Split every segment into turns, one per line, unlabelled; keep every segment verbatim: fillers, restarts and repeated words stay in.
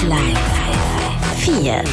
Live vier.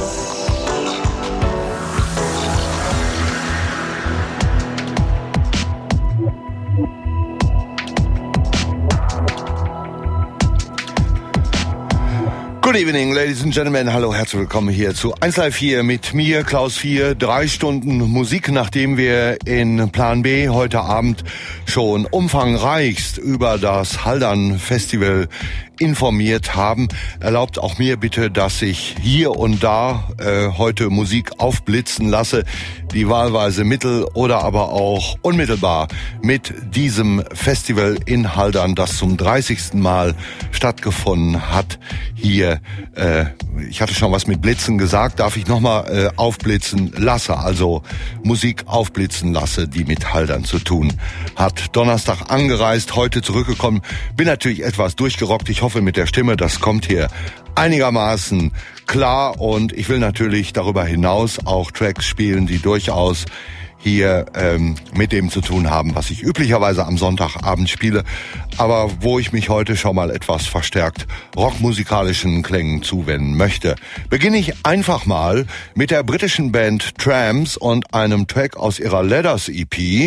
Good evening, ladies and gentlemen. Hallo, herzlich willkommen hier zu eins Live vier mit mir, Klaus vier. Drei Stunden Musik, nachdem wir in Plan B heute Abend schon umfangreichst über das Haldern Festival informiert haben. Erlaubt auch mir bitte, dass ich hier und da äh, heute Musik aufblitzen lasse, die wahlweise mittel- oder aber auch unmittelbar mit diesem Festival in Haldern, das zum dreißigsten Mal stattgefunden hat, hier, äh, ich hatte schon was mit Blitzen gesagt, darf ich nochmal äh, aufblitzen lasse, also Musik aufblitzen lasse, die mit Haldern zu tun hat. Donnerstag angereist, heute zurückgekommen, bin natürlich etwas durchgerockt, ich hoffe mit der Stimme, das kommt hier einigermaßen klar, und ich will natürlich darüber hinaus auch Tracks spielen, die durchaus hier ähm, mit dem zu tun haben, was ich üblicherweise am Sonntagabend spiele, aber wo ich mich heute schon mal etwas verstärkt rockmusikalischen Klängen zuwenden möchte. Beginne ich einfach mal mit der britischen Band Tramps und einem Track aus ihrer Letters E P.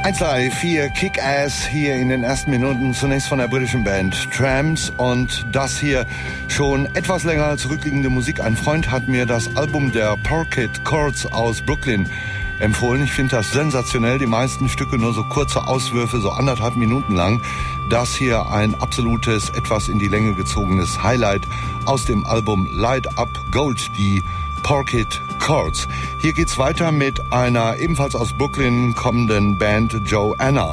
eins drei vier Kick-Ass hier in den ersten Minuten, zunächst von der britischen Band Tramps und das hier schon etwas länger zurückliegende Musik. Ein Freund hat mir das Album der Parquet Courts aus Brooklyn empfohlen. Ich finde das sensationell, die meisten Stücke nur so kurze Auswürfe, so anderthalb Minuten lang. Das hier ein absolutes, etwas in die Länge gezogenes Highlight aus dem Album Light Up Gold, die Parquet Courts. Hier geht's weiter mit einer ebenfalls aus Brooklyn kommenden Band Joanna.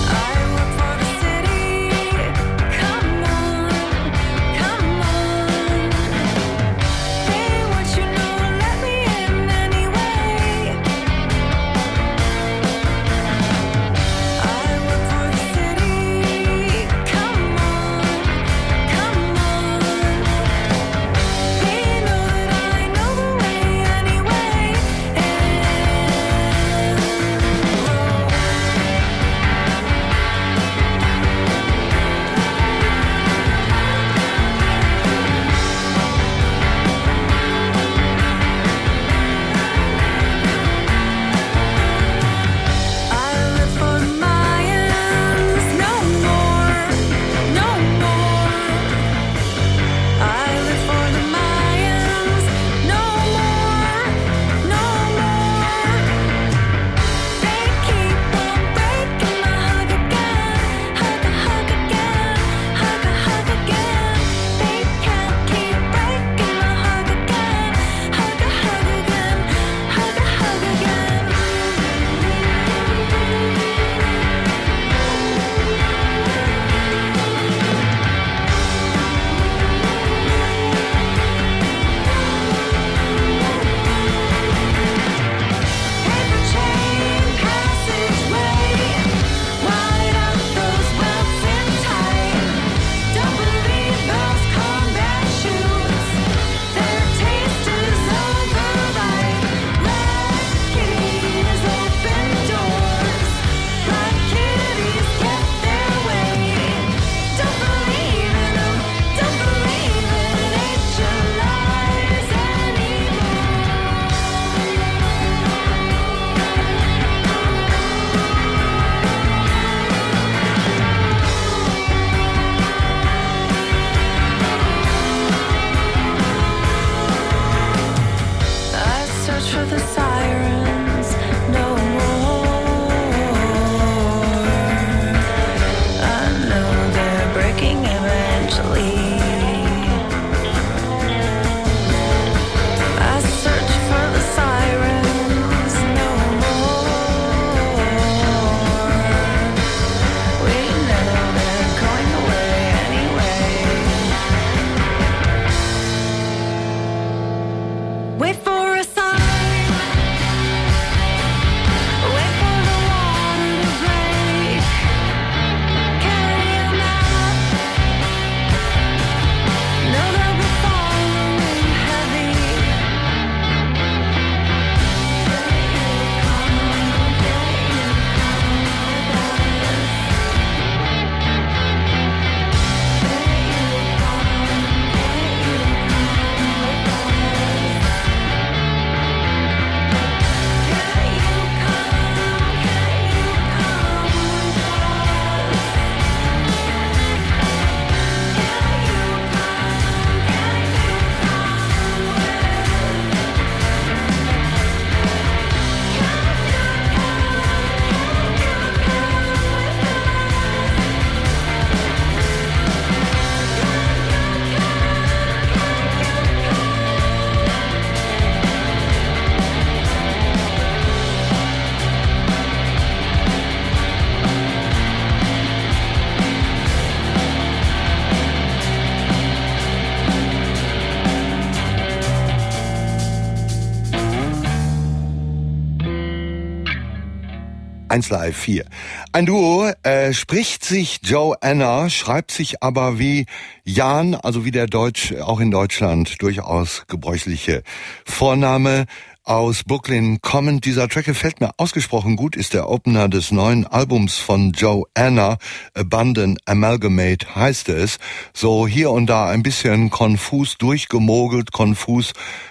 eins Live vier. Ein Duo äh, spricht sich Joanna, schreibt sich aber wie Jan, also wie der Deutsch, auch in Deutschland durchaus gebräuchliche Vorname. Aus Brooklyn kommend. Dieser Track gefällt mir ausgesprochen gut, ist der Opener des neuen Albums von Joanna, Abundant Amalgamate heißt es. So hier und da ein bisschen konfus durchgemogelt, konfus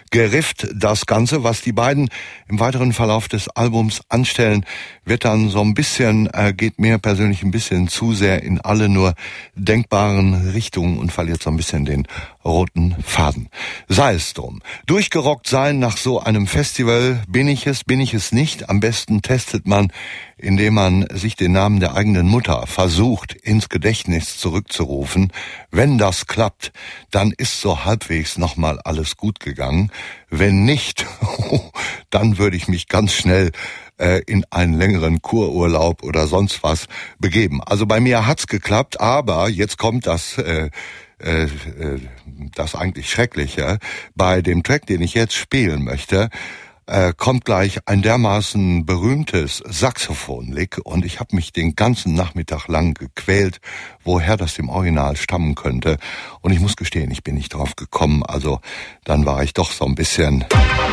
gerifft. Das Ganze, was die beiden im weiteren Verlauf des Albums anstellen, wird dann so ein bisschen, äh, geht mir persönlich ein bisschen zu sehr in alle nur denkbaren Richtungen und verliert so ein bisschen den roten Faden. Sei es drum. Durchgerockt sein nach so einem Festival, bin ich es, bin ich es nicht. Am besten testet man, indem man sich den Namen der eigenen Mutter versucht, ins Gedächtnis zurückzurufen. Wenn das klappt, dann ist so halbwegs nochmal alles gut gegangen. Wenn nicht, dann würde ich mich ganz schnell äh, in einen längeren Kururlaub oder sonst was begeben. Also bei mir hat's geklappt, aber jetzt kommt das äh, äh, das eigentlich Schreckliche. Bei dem Track, den ich jetzt spielen möchte, äh, kommt gleich ein dermaßen berühmtes Saxophon-Lick und ich habe mich den ganzen Nachmittag lang gequält, woher das im Original stammen könnte. Und ich muss gestehen, ich bin nicht drauf gekommen, also dann war ich doch so ein bisschen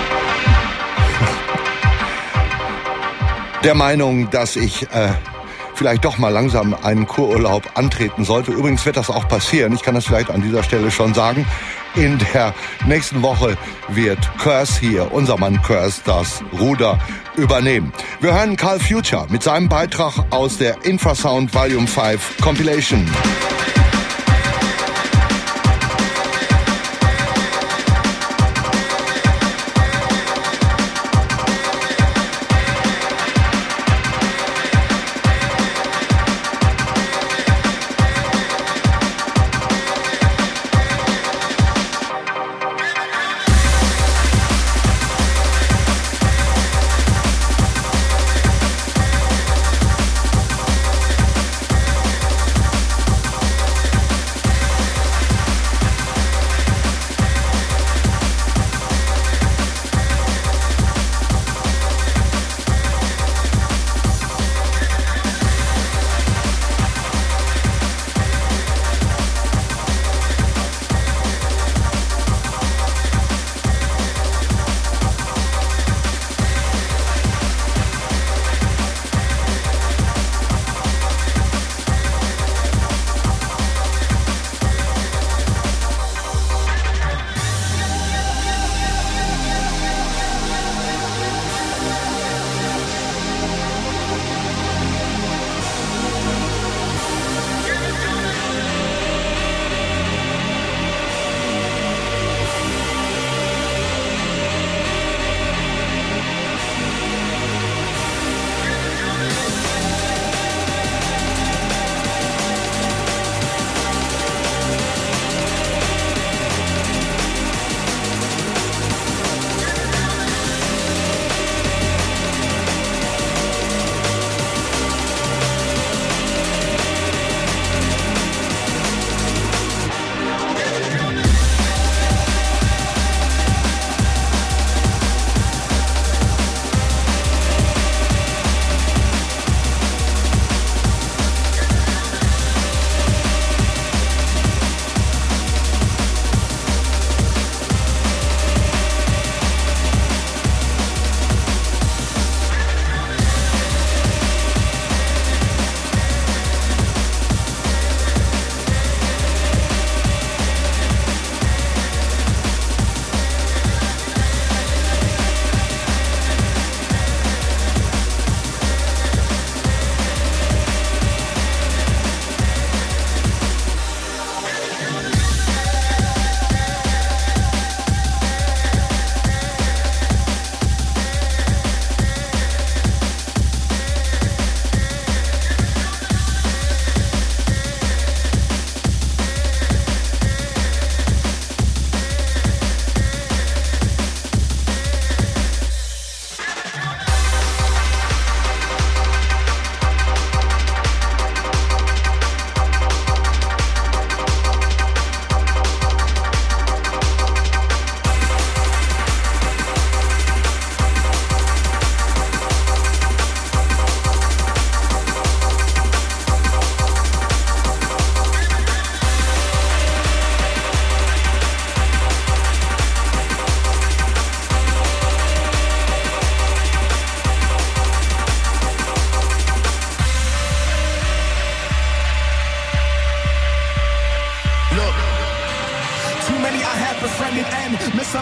der Meinung, dass ich äh, vielleicht doch mal langsam einen Kururlaub antreten sollte. Übrigens wird das auch passieren. Ich kann das vielleicht an dieser Stelle schon sagen. In der nächsten Woche wird Curse hier, unser Mann Curse, das Ruder übernehmen. Wir hören Carl Future mit seinem Beitrag aus der Infrasound Volume fünf Compilation.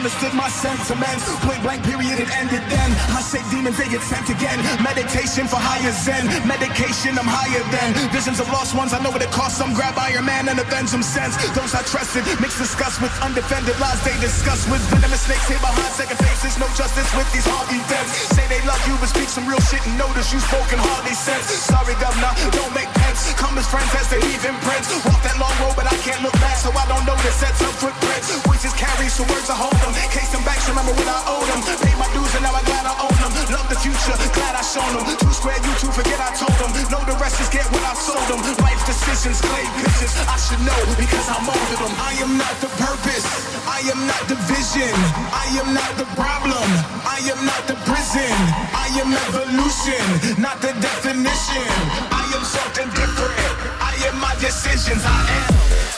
understood my sentiments. Point blank period, it ended then. I say demons, they get sent again. Meditation for higher zen. Medication, I'm higher than. Visions of lost ones, I know what it costs. Some grab Iron Man and avenge them sense. Those I trusted, mix disgust with undefended lies they discuss with venomous snakes here behind second faces. No justice with these Harvey Dents. Say they love you, but speak some real shit and notice you spoken hardly sense. Sorry, governor, don't make pence. Come as friends as they leave imprints. Walk that long road, but I can't look back, so I don't know the sets of footprints. Voices carry, so words I hold them. Case them back, remember when I owed them. Paid my dues and now I'm glad I own them. Love the future, glad I shown them. Two square, you two forget I told them. Know the rest is get what I sold them. Life decisions, clay pictures, I should know because I molded them. I am not the purpose, I am not the vision, I am not the problem, I am not the prison, I am evolution, not the definition. I am something different, I am my decisions, I am.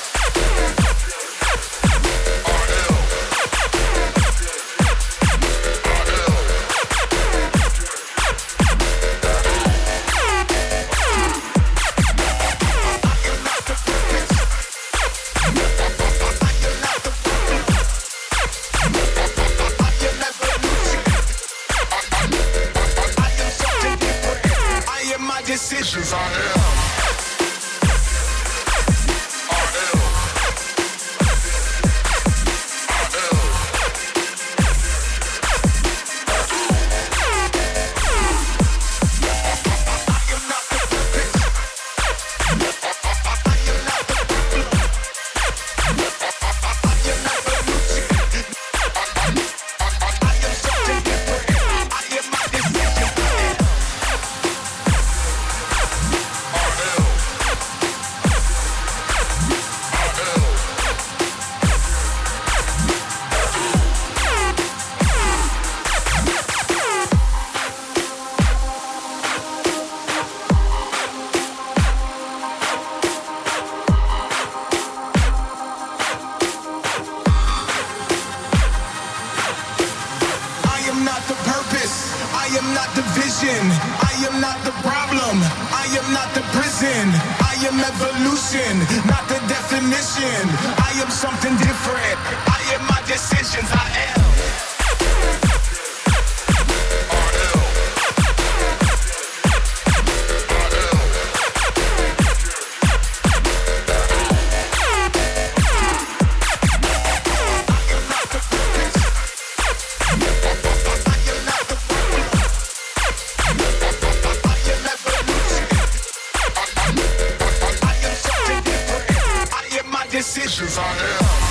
Decisions I am. Decisions I am.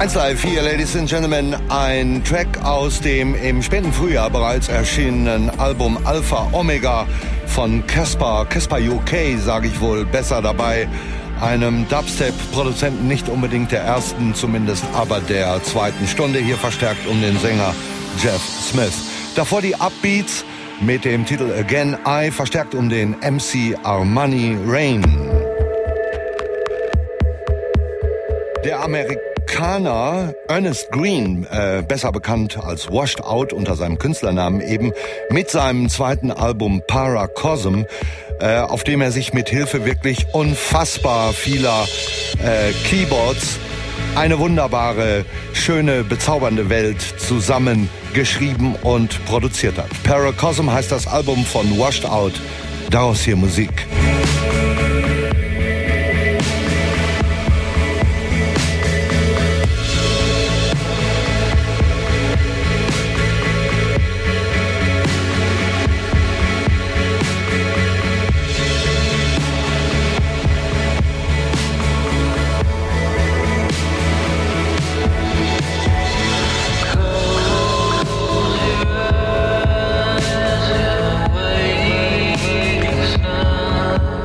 eins Live hier, Ladies and Gentlemen, ein Track aus dem im späten Frühjahr bereits erschienenen Album Alpha Omega von Casper, Casper U K, sage ich wohl, besser dabei, einem Dubstep-Produzenten, nicht unbedingt der ersten, zumindest aber der zweiten Stunde, hier verstärkt um den Sänger Jeff Smith. Davor die Upbeats mit dem Titel Again I, verstärkt um den M C Armani Rain. Der Amerikaner Ernest Green, äh, besser bekannt als Washed Out unter seinem Künstlernamen eben, mit seinem zweiten Album Paracosm, äh, auf dem er sich mit Hilfe wirklich unfassbar vieler äh, Keyboards eine wunderbare, schöne, bezaubernde Welt zusammengeschrieben und produziert hat. Paracosm heißt das Album von Washed Out, daraus hier Musik.
Waiting sun.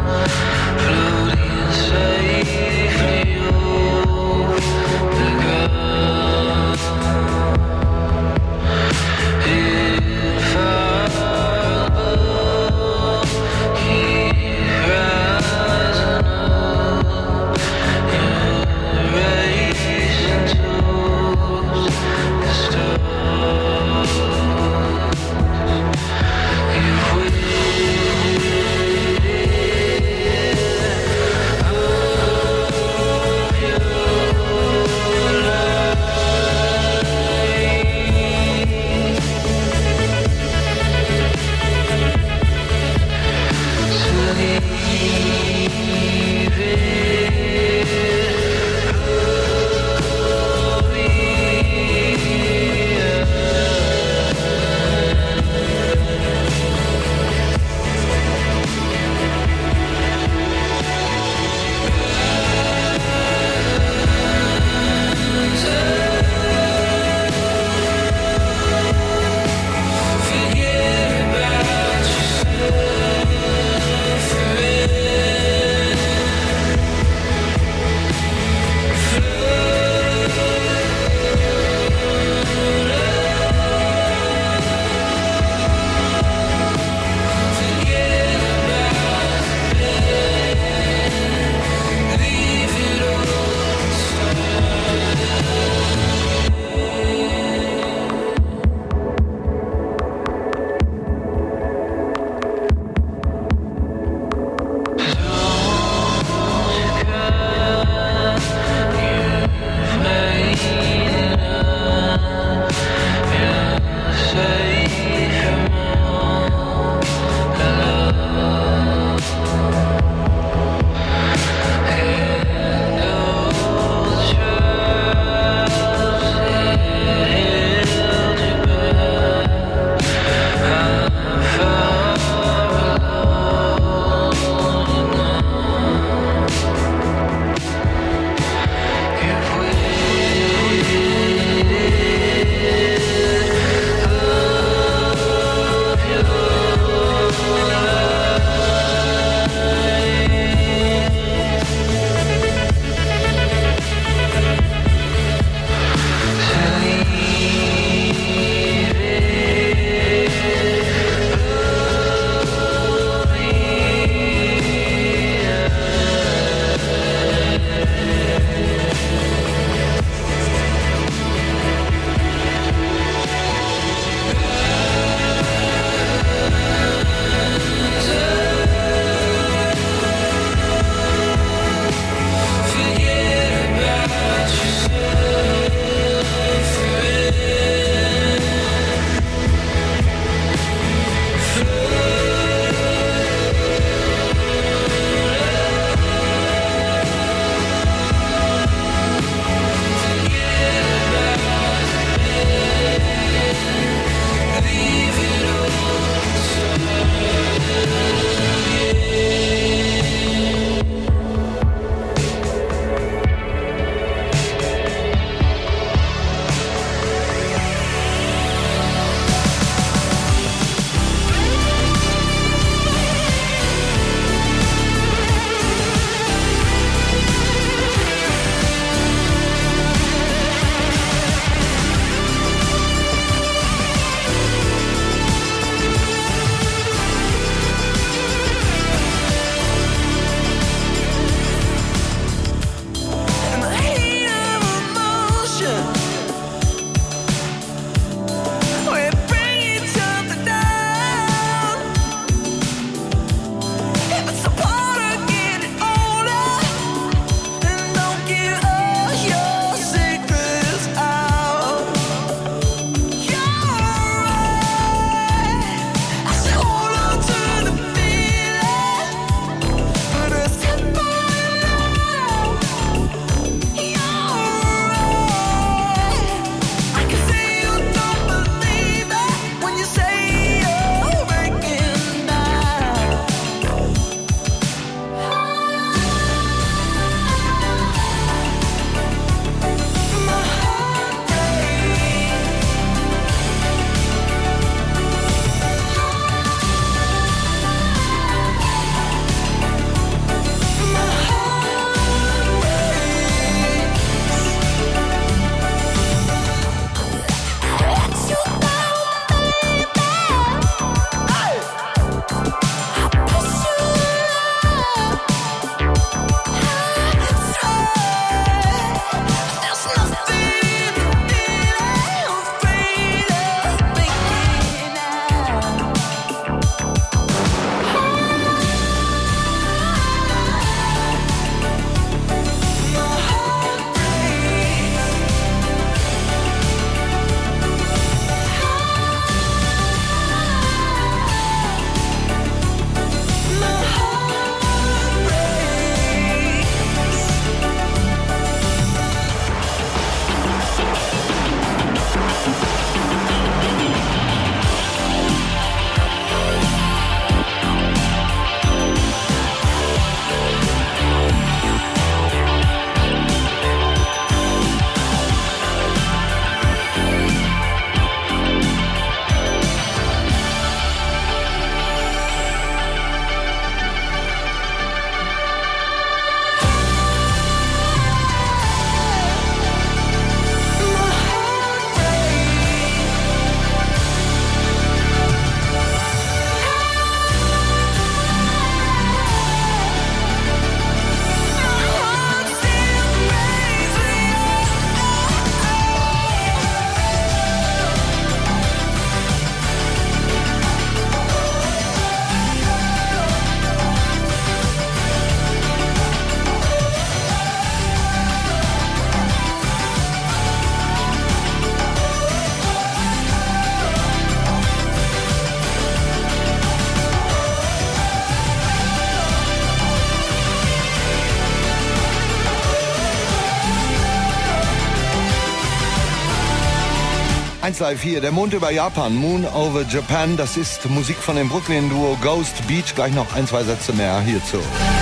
eins Live vier, der Mond über Japan, Moon over Japan, das ist Musik von dem Brooklyn-Duo Ghost Beach. Gleich noch ein, zwei Sätze mehr hierzu.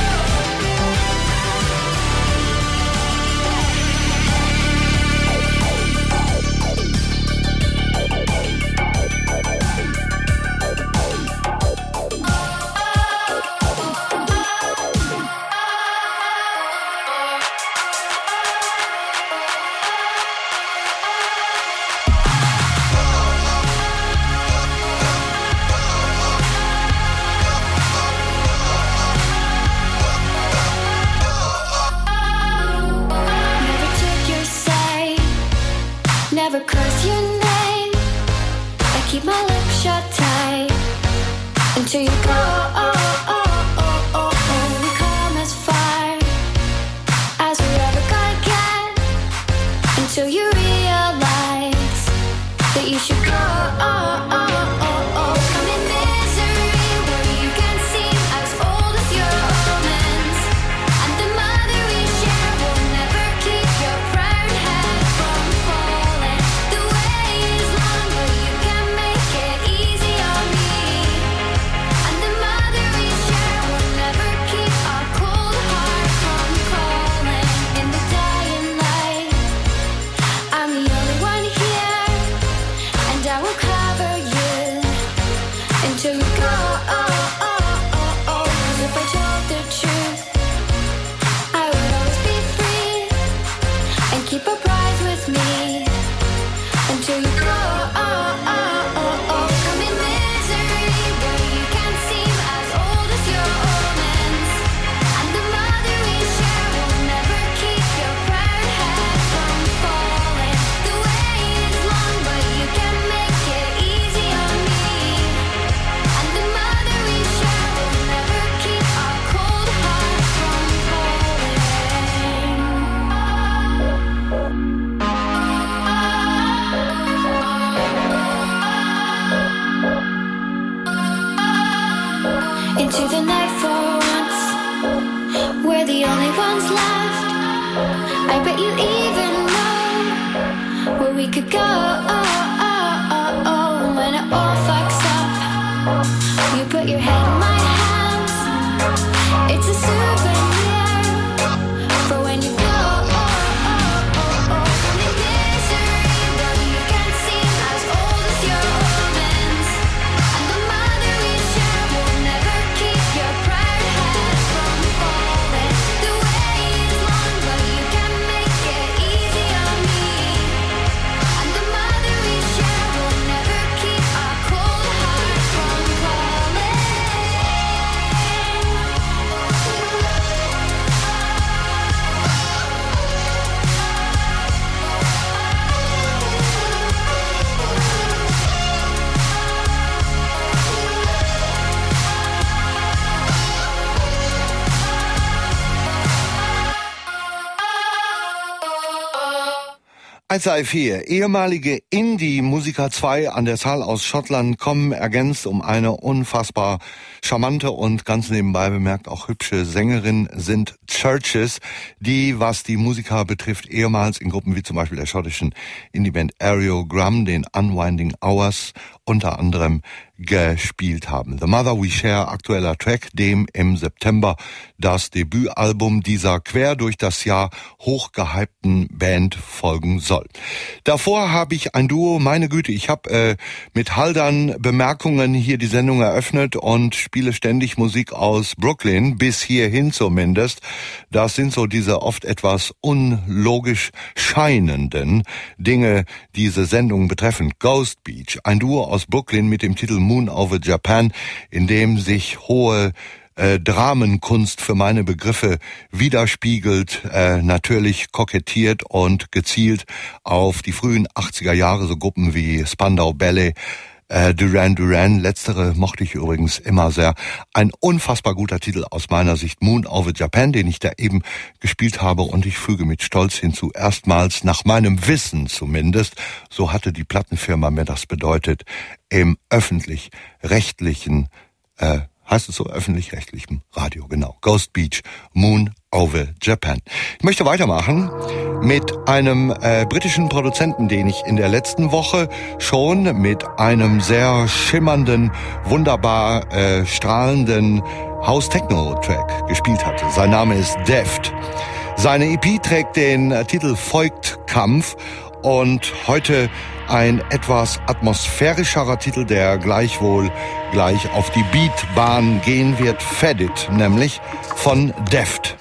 eins Live vier, ehemalige Indie-Musiker zwei an der Zahl aus Schottland kommen ergänzt um eine unfassbar charmante und ganz nebenbei bemerkt auch hübsche Sängerin sind Churches, die, was die Musiker betrifft, ehemals in Gruppen wie zum Beispiel der schottischen Indie-Band Aerogram, den Unwinding Hours, unter anderem gespielt haben. The Mother We Share, aktueller Track, dem im September das Debütalbum dieser quer durch das Jahr hochgehypten Band folgen soll. Davor habe ich ein Duo, meine Güte, ich habe äh, mit Haldern Bemerkungen hier die Sendung eröffnet und spiele ständig Musik aus Brooklyn, bis hierhin zumindest. Das sind so diese oft etwas unlogisch scheinenden Dinge, diese Sendung betreffen. Ghost Beach, ein Duo aus Brooklyn mit dem Titel Moon over Japan, in dem sich hohe äh, Dramenkunst für meine Begriffe widerspiegelt, äh, natürlich kokettiert und gezielt auf die frühen achtziger Jahre, so Gruppen wie Spandau Ballet, äh, Duran Duran, letztere mochte ich übrigens immer sehr. Ein unfassbar guter Titel aus meiner Sicht, Moon over Japan, den ich da eben gespielt habe, und ich füge mit Stolz hinzu, erstmals nach meinem Wissen zumindest, so hatte die Plattenfirma mir das bedeutet, im öffentlich-rechtlichen, äh, heißt es so, öffentlich-rechtlichem Radio, genau. Ghost Beach, Moon over Japan. Ich möchte weitermachen mit einem äh, britischen Produzenten, den ich in der letzten Woche schon mit einem sehr schimmernden, wunderbar äh, strahlenden House-Techno-Track gespielt hatte. Sein Name ist Deft. Seine E P trägt den äh, Titel Voigtkampf und heute ein etwas atmosphärischerer Titel, der gleichwohl gleich auf die Beatbahn gehen wird, Fed It, nämlich von Deft.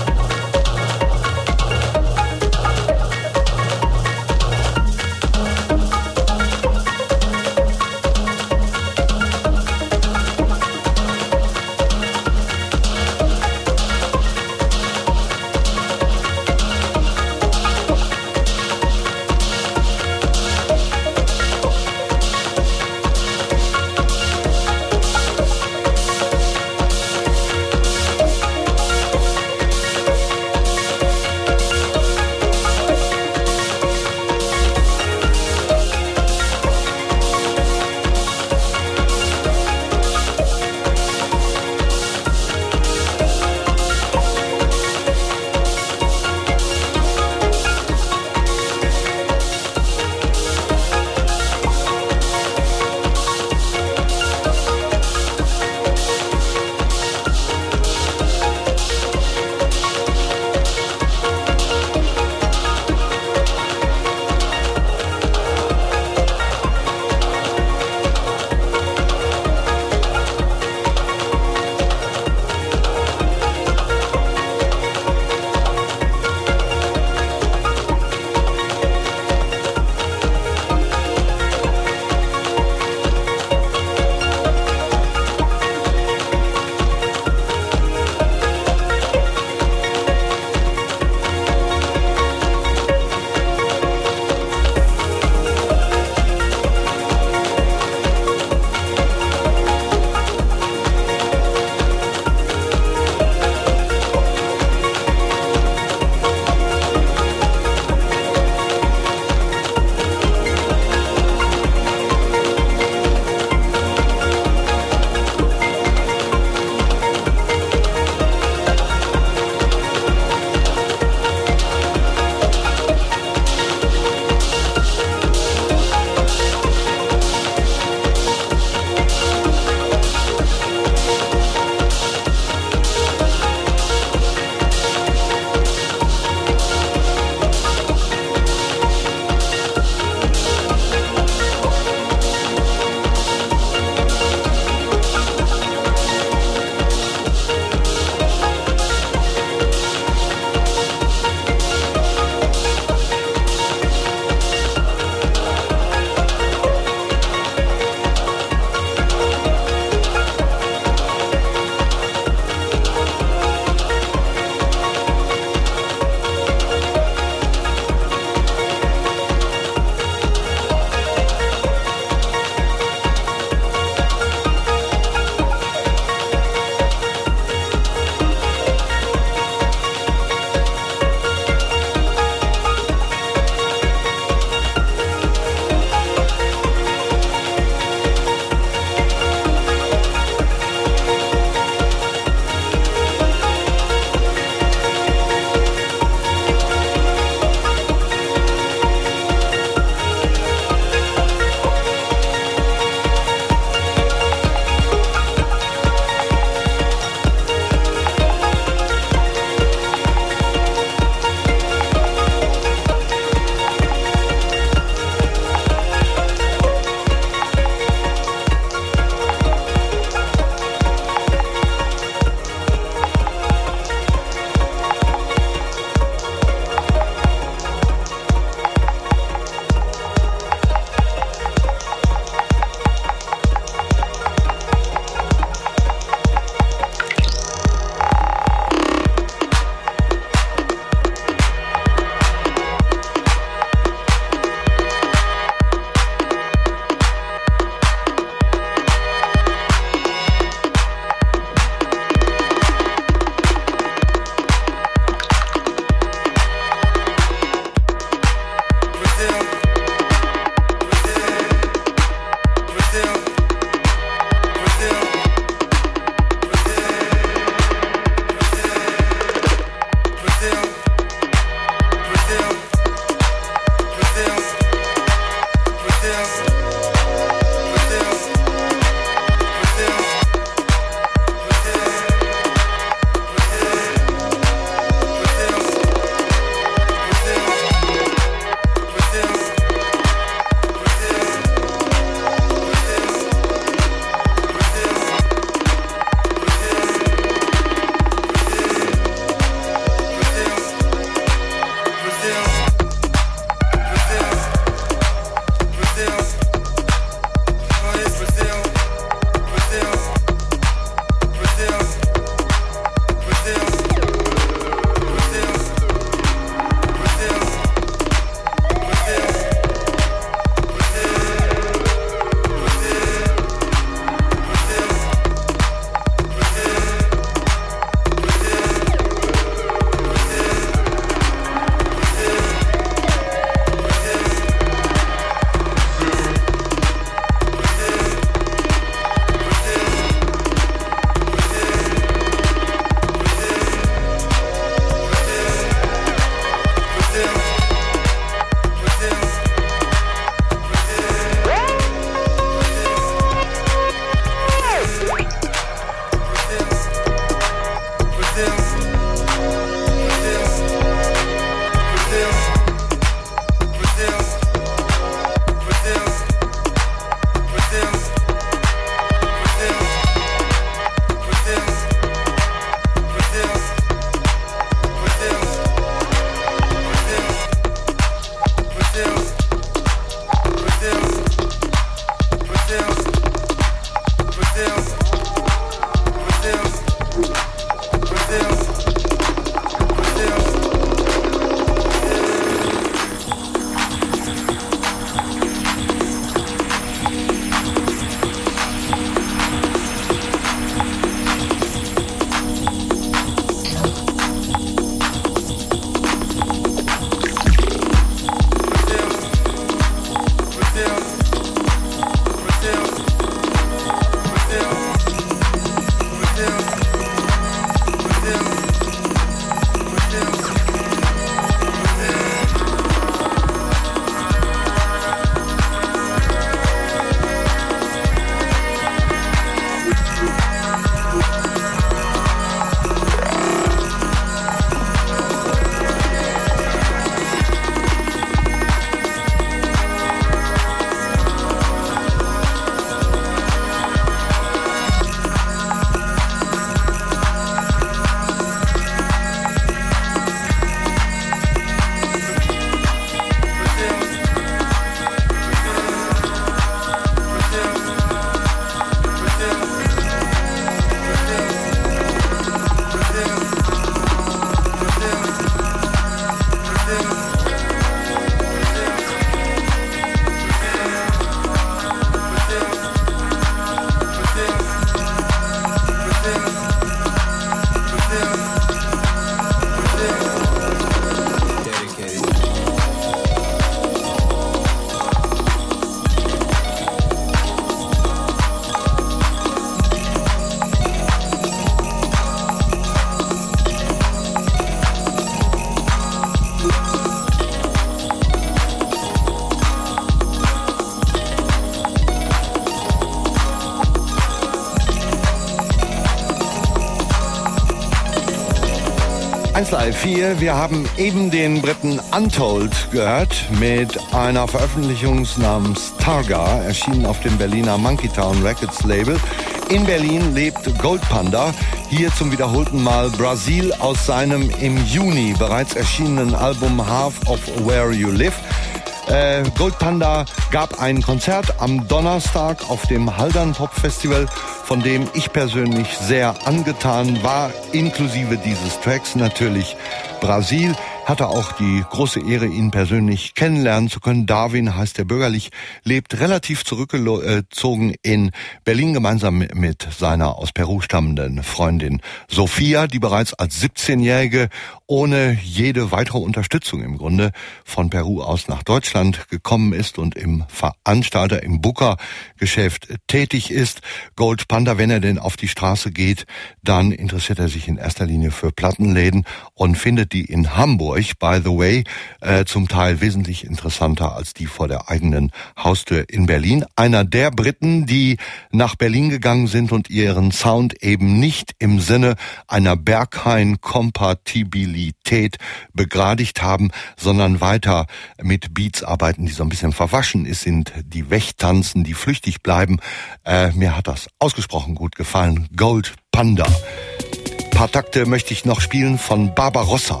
eins Live vier. Wir haben eben den Briten Untold gehört mit einer Veröffentlichung namens Targa, erschienen auf dem Berliner Monkey Town Records Label. In Berlin lebt Gold Panda, hier zum wiederholten Mal Brasil aus seinem im Juni bereits erschienenen Album Half of Where You Live. Äh, Gold Panda gab ein Konzert am Donnerstag auf dem Haldern Pop Festival, von dem ich persönlich sehr angetan war, inklusive dieses Tracks natürlich Brasil. Hatte auch die große Ehre, ihn persönlich kennenlernen zu können. Darwin heißt er bürgerlich, lebt relativ zurückgezogen in Berlin gemeinsam mit seiner aus Peru stammenden Freundin Sophia, die bereits als siebzehnjährige ohne jede weitere Unterstützung im Grunde von Peru aus nach Deutschland gekommen ist und im Veranstalter, im Booker-Geschäft tätig ist. Gold Panda, wenn er denn auf die Straße geht, dann interessiert er sich in erster Linie für Plattenläden und findet die in Hamburg, by the way, äh, zum Teil wesentlich interessanter als die vor der eigenen Haustür in Berlin. Einer der Briten, die nach Berlin gegangen sind und ihren Sound eben nicht im Sinne einer Berghain-Kompatibilität begradigt haben, sondern weiter mit Beats arbeiten, die so ein bisschen verwaschen ist, sind die Wegtanzen, die flüchtig bleiben. Äh, mir hat das ausgesprochen gut gefallen. Gold Panda. Ein paar Takte möchte ich noch spielen von Barbarossa.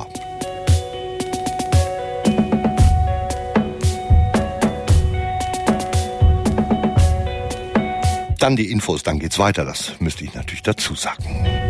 Dann die Infos, dann geht's weiter. Das müsste ich natürlich dazu sagen.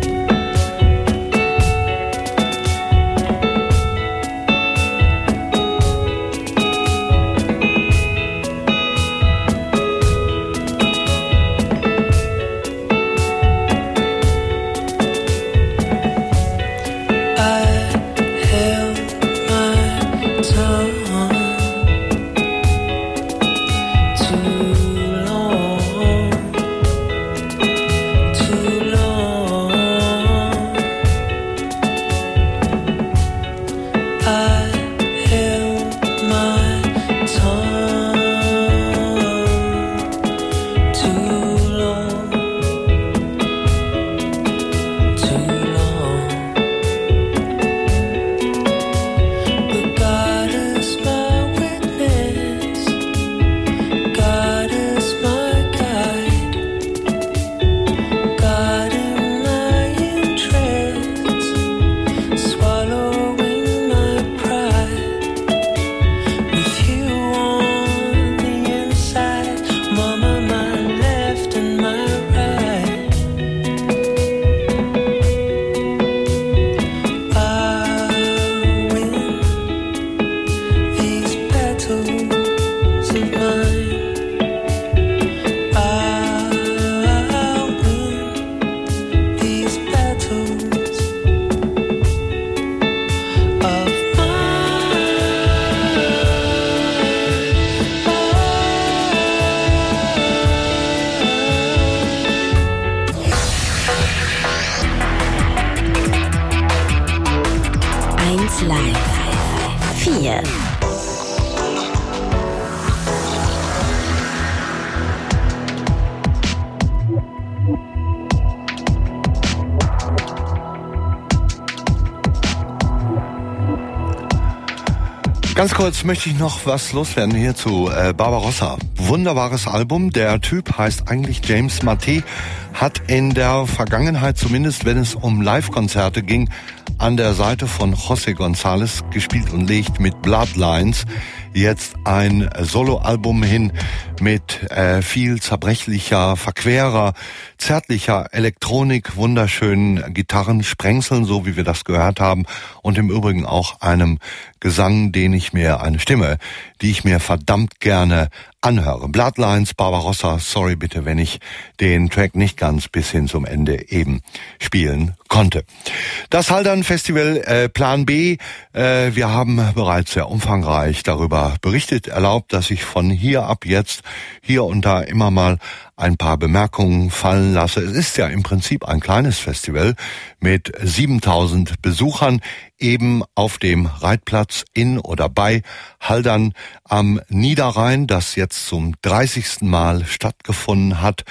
Ganz kurz möchte ich noch was loswerden hier zu äh, Barbarossa. Wunderbares Album. Der Typ heißt eigentlich James Maté, hat in der Vergangenheit, zumindest wenn es um Live-Konzerte ging, an der Seite von José González gespielt und legt mit Bloodlines jetzt ein Soloalbum hin mit äh, viel zerbrechlicher, verquerer, zärtlicher Elektronik, wunderschönen Gitarrensprengseln, so wie wir das gehört haben, und im Übrigen auch einem Gesang, den ich mir, eine Stimme, die ich mir verdammt gerne anhöre. Bloodlines, Barbarossa, sorry bitte, wenn ich den Track nicht ganz bis hin zum Ende eben spielen konnte. Das Haldern Festival äh, Plan B, äh, wir haben bereits sehr umfangreich darüber berichtet. Erlaubt, dass ich von hier ab jetzt hier und da immer mal ein paar Bemerkungen fallen lasse. Es ist ja im Prinzip ein kleines Festival mit siebentausend Besuchern, eben auf dem Reitplatz in oder bei Haldern am Niederrhein, das jetzt zum dreißigsten Mal stattgefunden hat.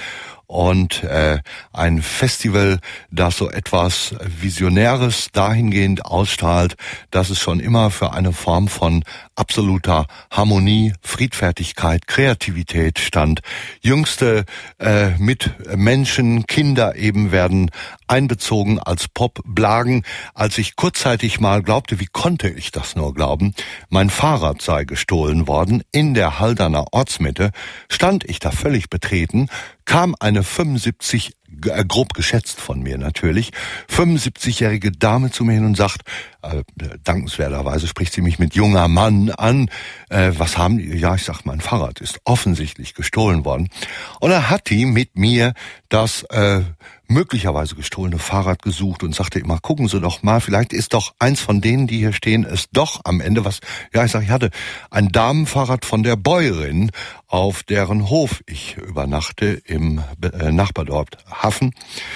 und äh, ein Festival, das so etwas Visionäres dahingehend ausstrahlt, dass es schon immer für eine Form von absoluter Harmonie, Friedfertigkeit, Kreativität stand. Jüngste äh, Mitmenschen, Kinder eben werden einbezogen als Pop-Blagen. Als ich kurzzeitig mal glaubte, wie konnte ich das nur glauben, mein Fahrrad sei gestohlen worden in der Halderner Ortsmitte, stand ich da völlig betreten, kam eine fünfundsiebzig, äh, grob geschätzt von mir natürlich, fünfundsiebzigjährige Dame zu mir hin und sagt, äh, dankenswerterweise spricht sie mich mit junger Mann an, äh, was haben die? Ja, ich sag, mein Fahrrad ist offensichtlich gestohlen worden. Und dann hat die mit mir das äh, möglicherweise gestohlene Fahrrad gesucht und sagte immer, gucken Sie doch mal, vielleicht ist doch eins von denen, die hier stehen, es doch am Ende was. Ja, ich sag, ich hatte ein Damenfahrrad von der Bäuerin, auf deren Hof ich übernachte im äh, Nachbardorf Hafen.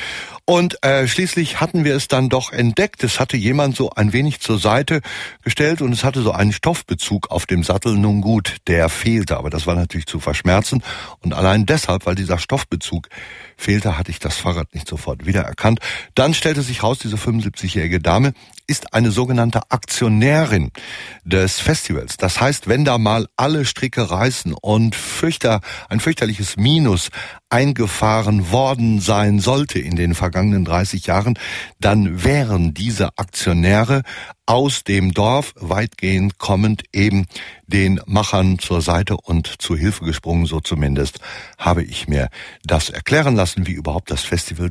Und äh, schließlich hatten wir es dann doch entdeckt. Es hatte jemand so ein wenig zur Seite gestellt und es hatte so einen Stoffbezug auf dem Sattel. Nun gut, der fehlte, aber das war natürlich zu verschmerzen. Und allein deshalb, weil dieser Stoffbezug fehlte, hatte ich das Fahrrad nicht sofort wiedererkannt. Dann stellte sich raus, diese fünfundsiebzigjährige Dame ist eine sogenannte Aktionärin des Festivals. Das heißt, wenn da mal alle Stricke reißen und fürchter, ein fürchterliches Minus eingefahren worden sein sollte in den vergangenen dreißig Jahren, dann wären diese Aktionäre aus dem Dorf weitgehend kommend eben den Machern zur Seite und zu Hilfe gesprungen, so zumindest habe ich mir das erklären lassen, wie überhaupt das Festival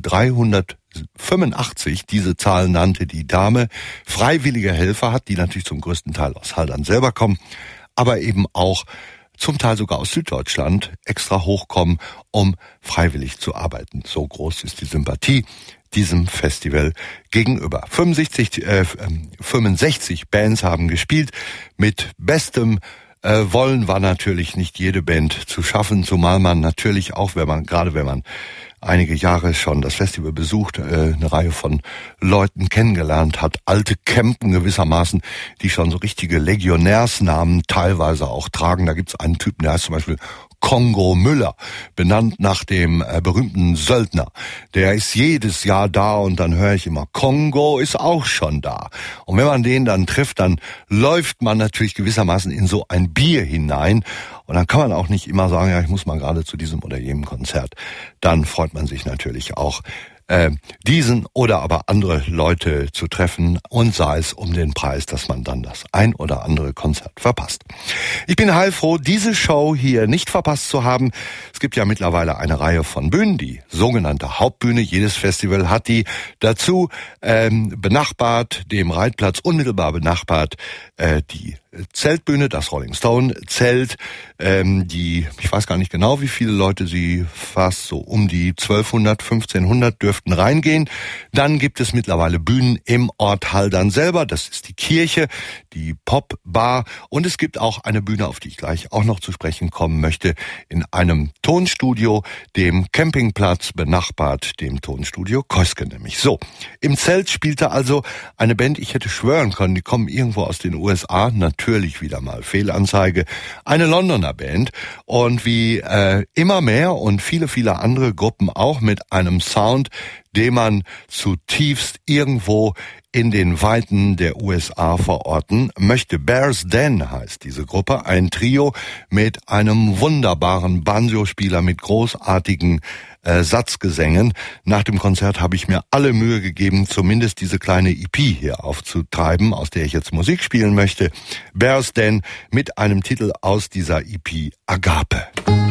dreihundertfünfundachtzig, diese Zahl nannte die Dame, freiwillige Helfer hat, die natürlich zum größten Teil aus Haldern selber kommen, aber eben auch zum Teil sogar aus Süddeutschland extra hochkommen, um freiwillig zu arbeiten. So groß ist die Sympathie diesem Festival gegenüber. fünfundsechzig, äh, fünfundsechzig Bands haben gespielt. Mit bestem äh, Wollen war natürlich nicht jede Band zu schaffen, zumal man natürlich auch, wenn man, gerade wenn man einige Jahre schon das Festival besucht, äh, eine Reihe von Leuten kennengelernt hat, alte Campen gewissermaßen, die schon so richtige Legionärsnamen teilweise auch tragen. Da gibt's einen Typen, der heißt zum Beispiel Kongo Müller, benannt nach dem äh, berühmten Söldner. Der ist jedes Jahr da und dann höre ich immer, Kongo ist auch schon da. Und wenn man den dann trifft, dann läuft man natürlich gewissermaßen in so ein Bier hinein. Und dann kann man auch nicht immer sagen, ja, ich muss mal gerade zu diesem oder jenem Konzert. Dann freut man sich natürlich auch, äh, diesen oder aber andere Leute zu treffen und sei es um den Preis, dass man dann das ein oder andere Konzert verpasst. Ich bin heilfroh, diese Show hier nicht verpasst zu haben. Es gibt ja mittlerweile eine Reihe von Bühnen, die sogenannte Hauptbühne. Jedes Festival hat die dazu ähm, benachbart, dem Reitplatz unmittelbar benachbart, äh, die Zeltbühne, das Rolling Stone Zelt, ähm, die, ich weiß gar nicht genau, wie viele Leute sie fast so um die zwölfhundert, fünfzehnhundert dürften reingehen. Dann gibt es mittlerweile Bühnen im Ort Haldern selber, das ist die Kirche, die Popbar und es gibt auch eine Bühne, auf die ich gleich auch noch zu sprechen kommen möchte, in einem Tonstudio, dem Campingplatz benachbart, dem Tonstudio Koiske nämlich. So, im Zelt spielte also eine Band, ich hätte schwören können, die kommen irgendwo aus den U S A, natürlich Natürlich wieder mal Fehlanzeige, eine Londoner Band und wie äh, immer mehr und viele, viele andere Gruppen auch mit einem Sound, den man zutiefst irgendwo in den Weiten der U S A verorten möchte. Bears Den heißt diese Gruppe, ein Trio mit einem wunderbaren Banjo-Spieler mit großartigen äh, Satzgesängen. Nach dem Konzert habe ich mir alle Mühe gegeben, zumindest diese kleine E P hier aufzutreiben, aus der ich jetzt Musik spielen möchte. Bears Den mit einem Titel aus dieser E P, Agape.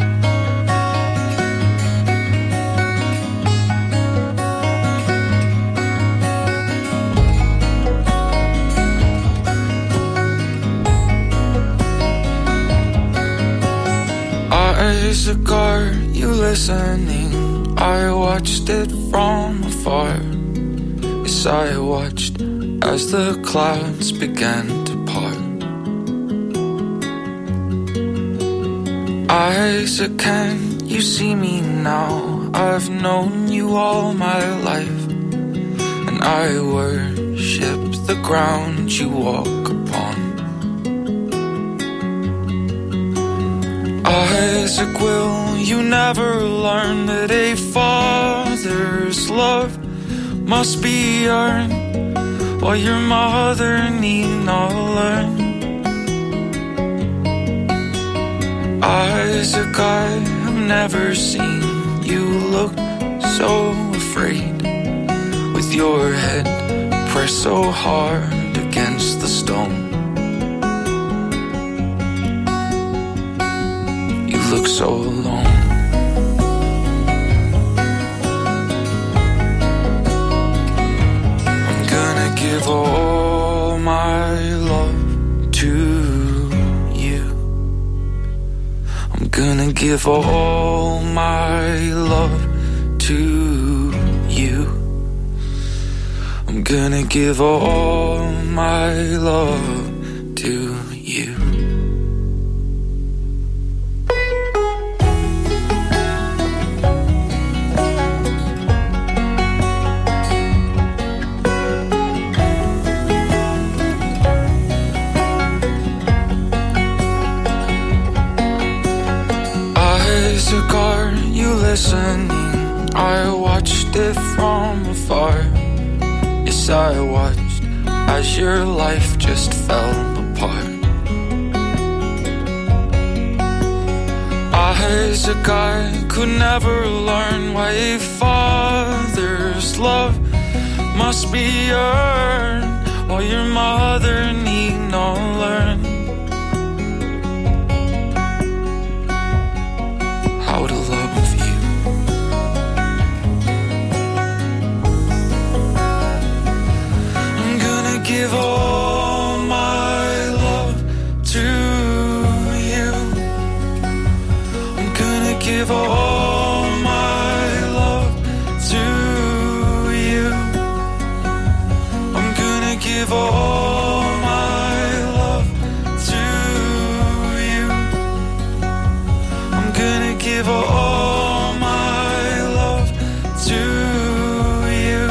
Eyes ago, you listening. I watched it from afar. Yes, I watched as the clouds began to part. Isaac, can you see me now? I've known you all my life, and I worship the ground you walk upon. Isaac, will you never learn that a father's love must be earned, while your mother need not learn? Isaac, I have never seen you look so afraid, with your head pressed so hard against the stone. You look so alone. I'm gonna give all my love to you. I'm gonna give all my love to you. I'm gonna give all my love to you. Isaac, are you listening? I watched it from afar. Yes, I watched as your life just fell apart. Isaac, I could never learn why a father's love must be earned, while your mother need not learn how to love you. I'm gonna give all my love to you. I'm gonna give all my love to you. I'm gonna give all my love to you. I'm gonna give all my love to you.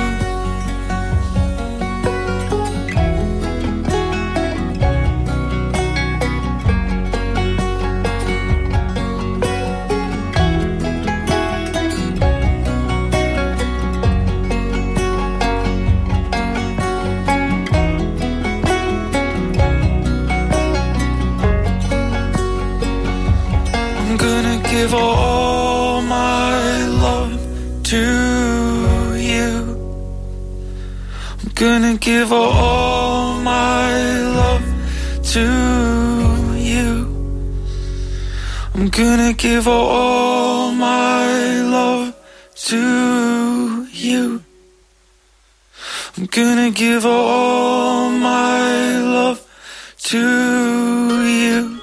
I'm gonna give all my love to you. I'm gonna give all my love to you. I'm gonna give all my love to you. I'm gonna give all my love to you.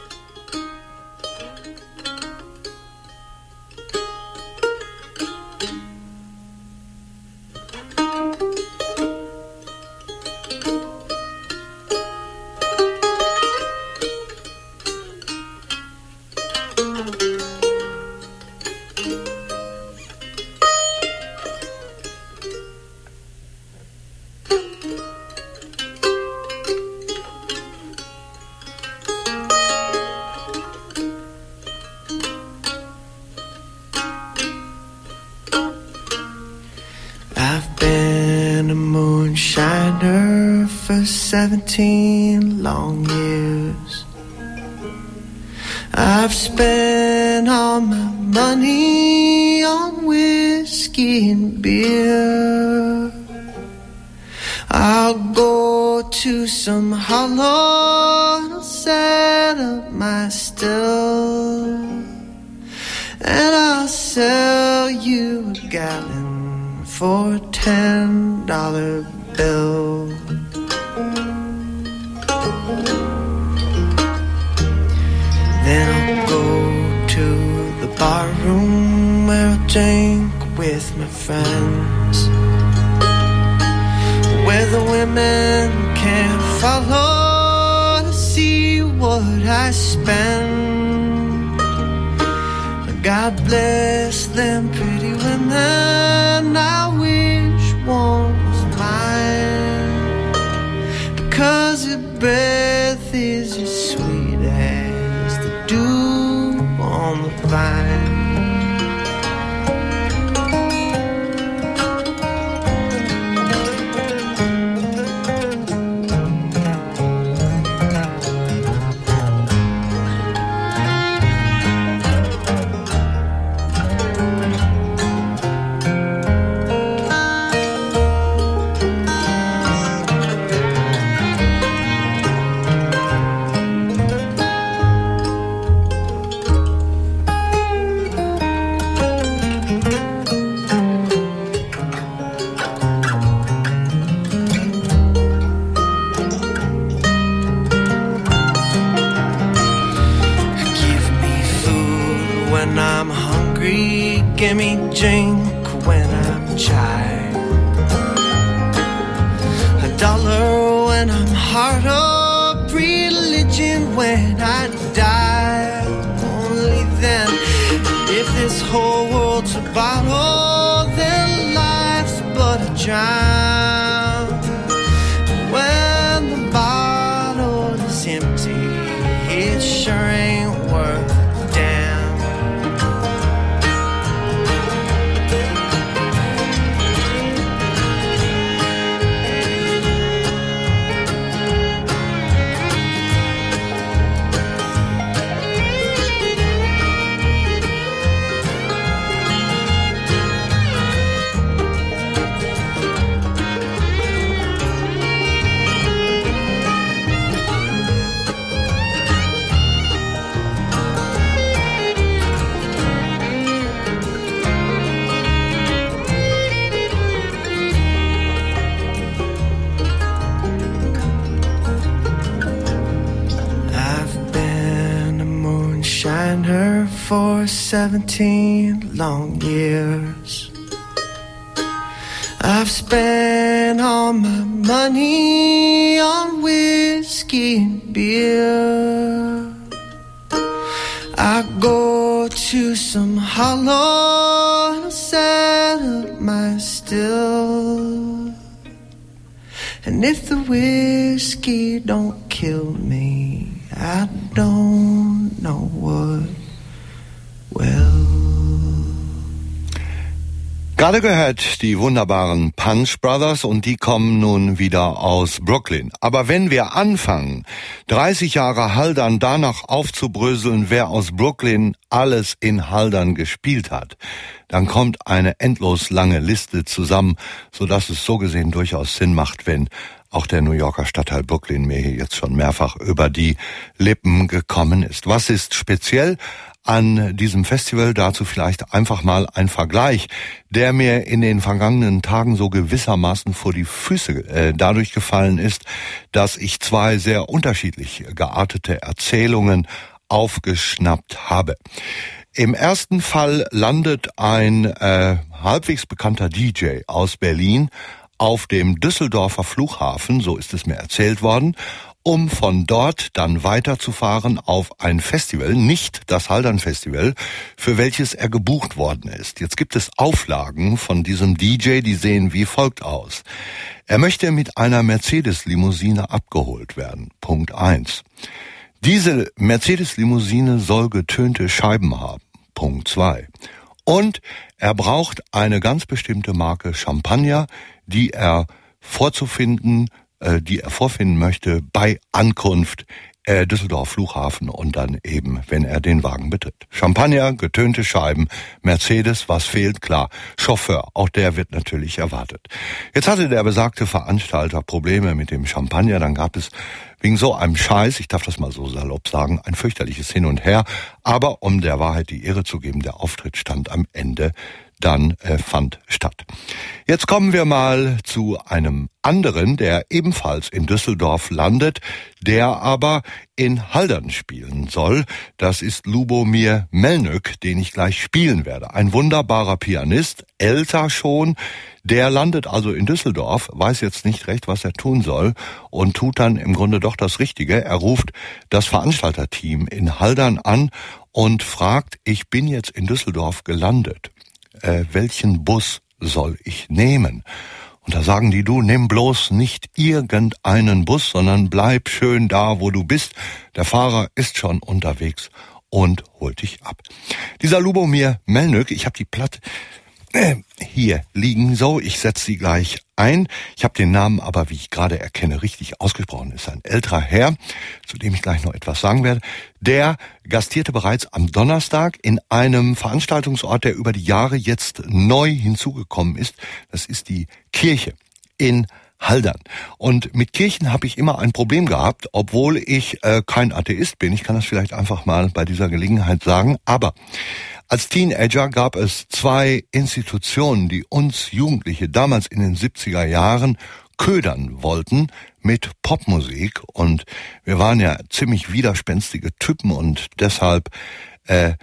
moonshiner for seventeen long years. I've spent all my money on whiskey and beer. I'll go to some hollow and I'll set up my still, and I'll sell you a gallon for a ten dollar bill. Then I'll go to the bar room where I'll drink with my friends, where the women can't follow to see what I spend. God bless them pretty women, I wish one was mine, because her breath is as sweet as the dew on Jimmy drink when I'm child. A dollar when I'm hard up, religion when I die. Only then, if this whole world's a bottle, then life's but a drown. When the bottle is empty, it sure ain't worth a damn. Her for seventeen long years. I've spent all my money on whiskey and beer. I go to some hollow and I'll set up my still. And if the whiskey don't kill me, I don't know what will.
Gerade gehört die wunderbaren Punch Brothers und die kommen nun wieder aus Brooklyn. Aber wenn wir anfangen, dreißig Jahre Haldern danach aufzubröseln, wer aus Brooklyn alles in Haldern gespielt hat, dann kommt eine endlos lange Liste zusammen, sodass es so gesehen durchaus Sinn macht, wenn auch der New Yorker Stadtteil Brooklyn mir hier jetzt schon mehrfach über die Lippen gekommen ist. Was ist speziell an diesem Festival? Dazu vielleicht einfach mal ein Vergleich, der mir in den vergangenen Tagen so gewissermaßen vor die Füße äh, dadurch gefallen ist, dass ich zwei sehr unterschiedlich geartete Erzählungen aufgeschnappt habe. Im ersten Fall landet ein äh, halbwegs bekannter D J aus Berlin auf dem Düsseldorfer Flughafen, so ist es mir erzählt worden, um von dort dann weiterzufahren auf ein Festival, nicht das Haldern Festival, für welches er gebucht worden ist. Jetzt gibt es Auflagen von diesem D J, die sehen wie folgt aus. Er möchte mit einer Mercedes-Limousine abgeholt werden. Punkt eins. Diese Mercedes-Limousine soll getönte Scheiben haben. Punkt zwei. Und er braucht eine ganz bestimmte Marke Champagner, die er vorzufinden, äh, die er vorfinden möchte bei Ankunft äh, Düsseldorf Flughafen und dann eben, wenn er den Wagen betritt. Champagner, getönte Scheiben, Mercedes, was fehlt? Klar, Chauffeur, auch der wird natürlich erwartet. Jetzt hatte der besagte Veranstalter Probleme mit dem Champagner, dann gab es wegen so einem Scheiß, ich darf das mal so salopp sagen, ein fürchterliches Hin und Her, aber um der Wahrheit die Ehre zu geben, der Auftritt stand am Ende dann äh, fand statt. Jetzt kommen wir mal zu einem anderen, der ebenfalls in Düsseldorf landet, der aber in Haldern spielen soll. Das ist Lubomir Melnyk, den ich gleich spielen werde. Ein wunderbarer Pianist, älter schon, der landet also in Düsseldorf, weiß jetzt nicht recht, was er tun soll und tut dann im Grunde doch das Richtige. Er ruft das Veranstalterteam in Haldern an und fragt, ich bin jetzt in Düsseldorf gelandet. Äh, welchen Bus soll ich nehmen? Und da sagen die, du, nimm bloß nicht irgendeinen Bus, sondern bleib schön da, wo du bist. Der Fahrer ist schon unterwegs und holt dich ab. Dieser Lubomir Melnyk, ich habe die Platte äh, hier liegen so, ich setze sie gleich ein. Ich habe den Namen aber, wie ich gerade erkenne, richtig ausgesprochen. Ist ein älterer Herr, zu dem ich gleich noch etwas sagen werde. Der gastierte bereits am Donnerstag in einem Veranstaltungsort, der über die Jahre jetzt neu hinzugekommen ist. Das ist die Kirche in Haldern. Und mit Kirchen habe ich immer ein Problem gehabt, obwohl ich äh, kein Atheist bin. Ich kann das vielleicht einfach mal bei dieser Gelegenheit sagen. Aber als Teenager gab es zwei Institutionen, die uns Jugendliche damals in den siebziger Jahren ködern wollten mit Popmusik. Und wir waren ja ziemlich widerspenstige Typen und deshalb äh,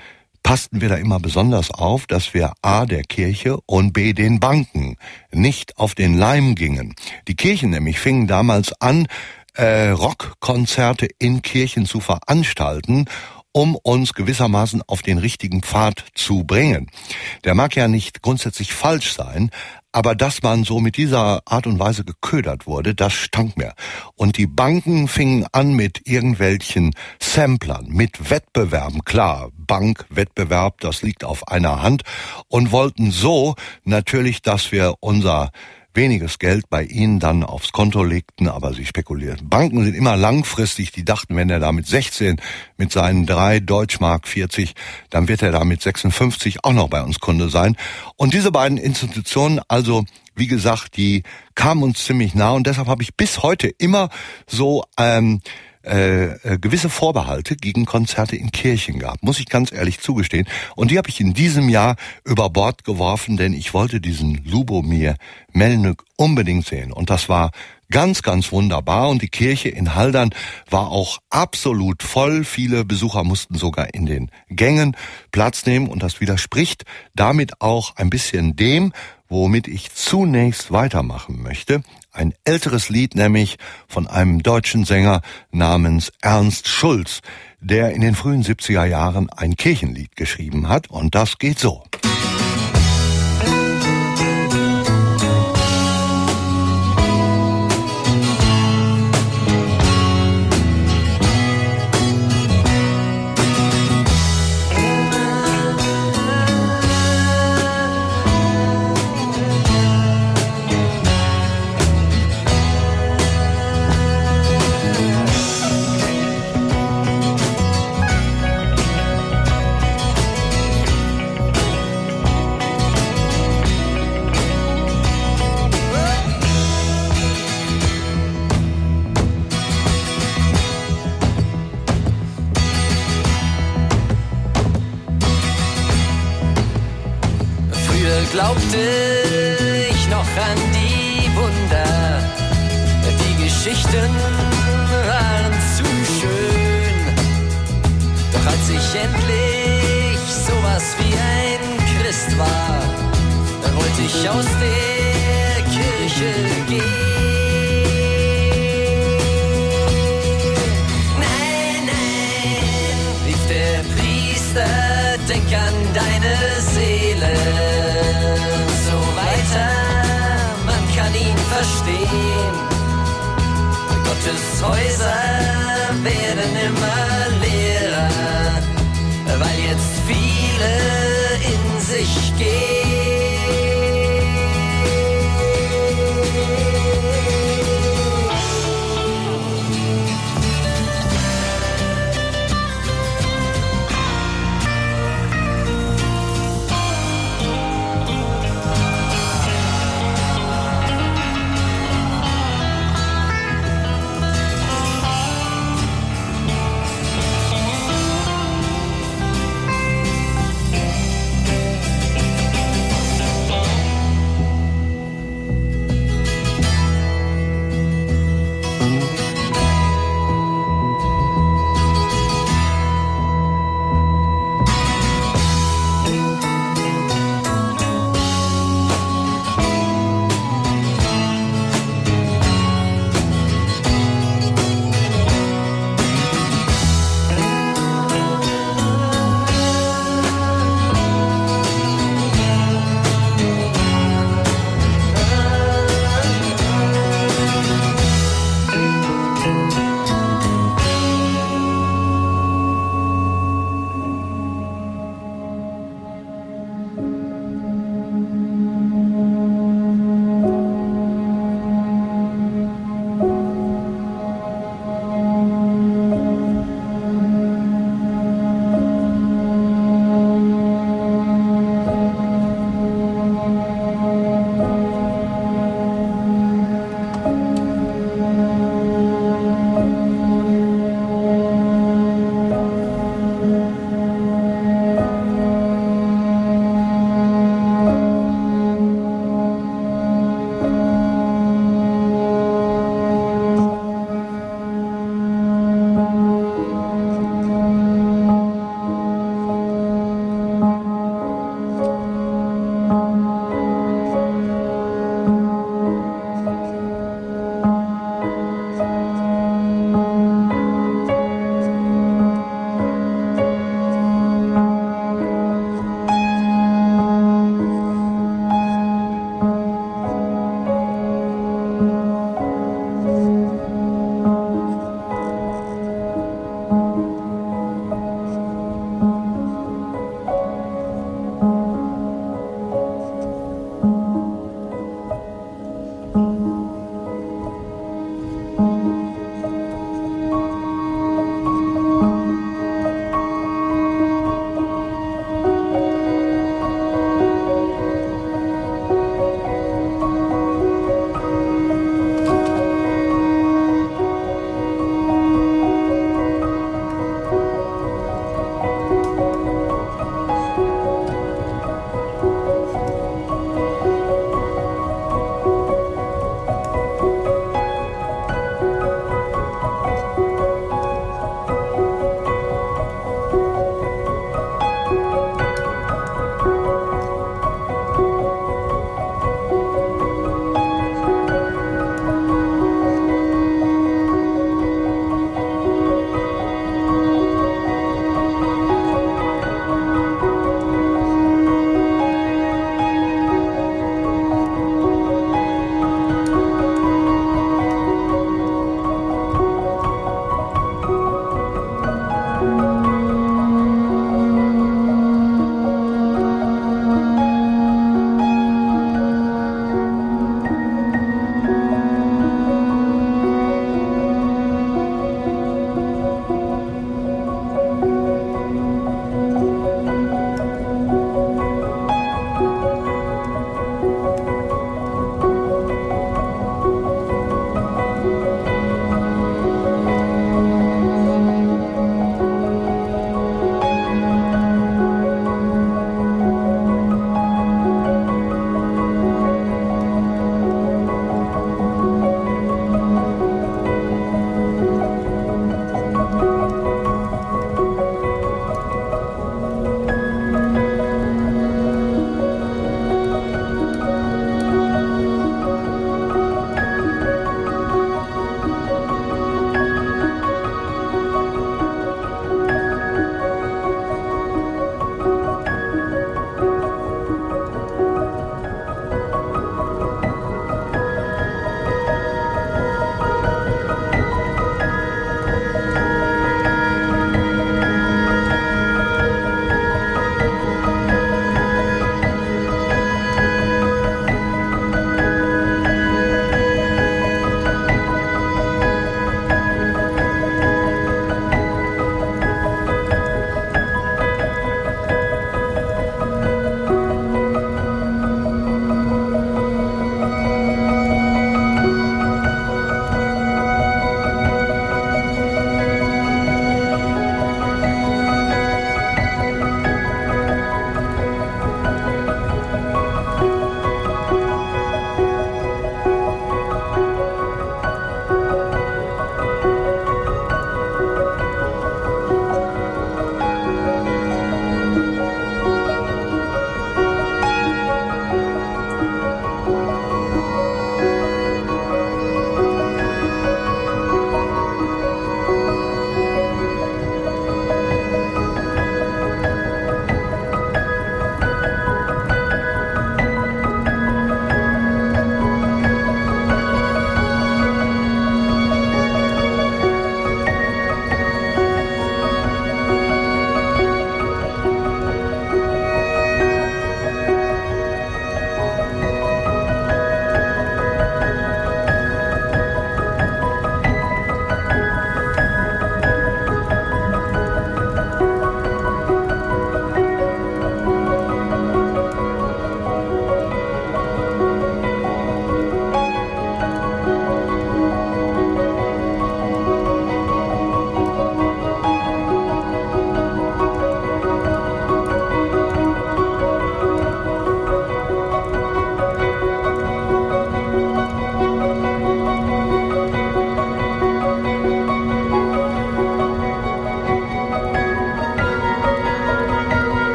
passten wir da immer besonders auf, dass wir A, der Kirche und B, den Banken nicht auf den Leim gingen. Die Kirchen nämlich fingen damals an, äh, Rockkonzerte in Kirchen zu veranstalten, um uns gewissermaßen auf den richtigen Pfad zu bringen. Der mag ja nicht grundsätzlich falsch sein, aber dass man so mit dieser Art und Weise geködert wurde, das stank mir. Und die Banken fingen an mit irgendwelchen Samplern, mit Wettbewerben, klar, Bankwettbewerb, das liegt auf einer Hand, und wollten so natürlich, dass wir unser weniges Geld bei ihnen dann aufs Konto legten, aber sie spekulierten. Banken sind immer langfristig, die dachten, wenn er da mit sechzehn mit seinen drei Deutschmark vierzig, dann wird er da mit sechsundfünfzig auch noch bei uns Kunde sein. Und diese beiden Institutionen, also wie gesagt, die kamen uns ziemlich nah, und deshalb habe ich bis heute immer so ähm, Äh, gewisse Vorbehalte gegen Konzerte in Kirchen gehabt, muss ich ganz ehrlich zugestehen. Und die habe ich in diesem Jahr über Bord geworfen, denn ich wollte diesen Lubomir Melnyk unbedingt sehen. Und das war ganz, ganz wunderbar. Und die Kirche in Haldern war auch absolut voll. Viele Besucher mussten sogar in den Gängen Platz nehmen. Und das widerspricht damit auch ein bisschen dem, womit ich zunächst weitermachen möchte. Ein älteres Lied, nämlich von einem deutschen Sänger namens Ernst Schulz, der in den frühen siebziger Jahren ein Kirchenlied geschrieben hat. Und das geht so.
Glaubte ich noch an die Wunder, die Geschichten waren zu schön. Doch als ich endlich sowas wie ein Christ war, da wollte ich aus der Kirche gehen. Nein, nein, rief der Priester, denk an deine Seele. Man kann ihn verstehen. Gottes Häuser werden immer leerer, weil jetzt viele in sich gehen.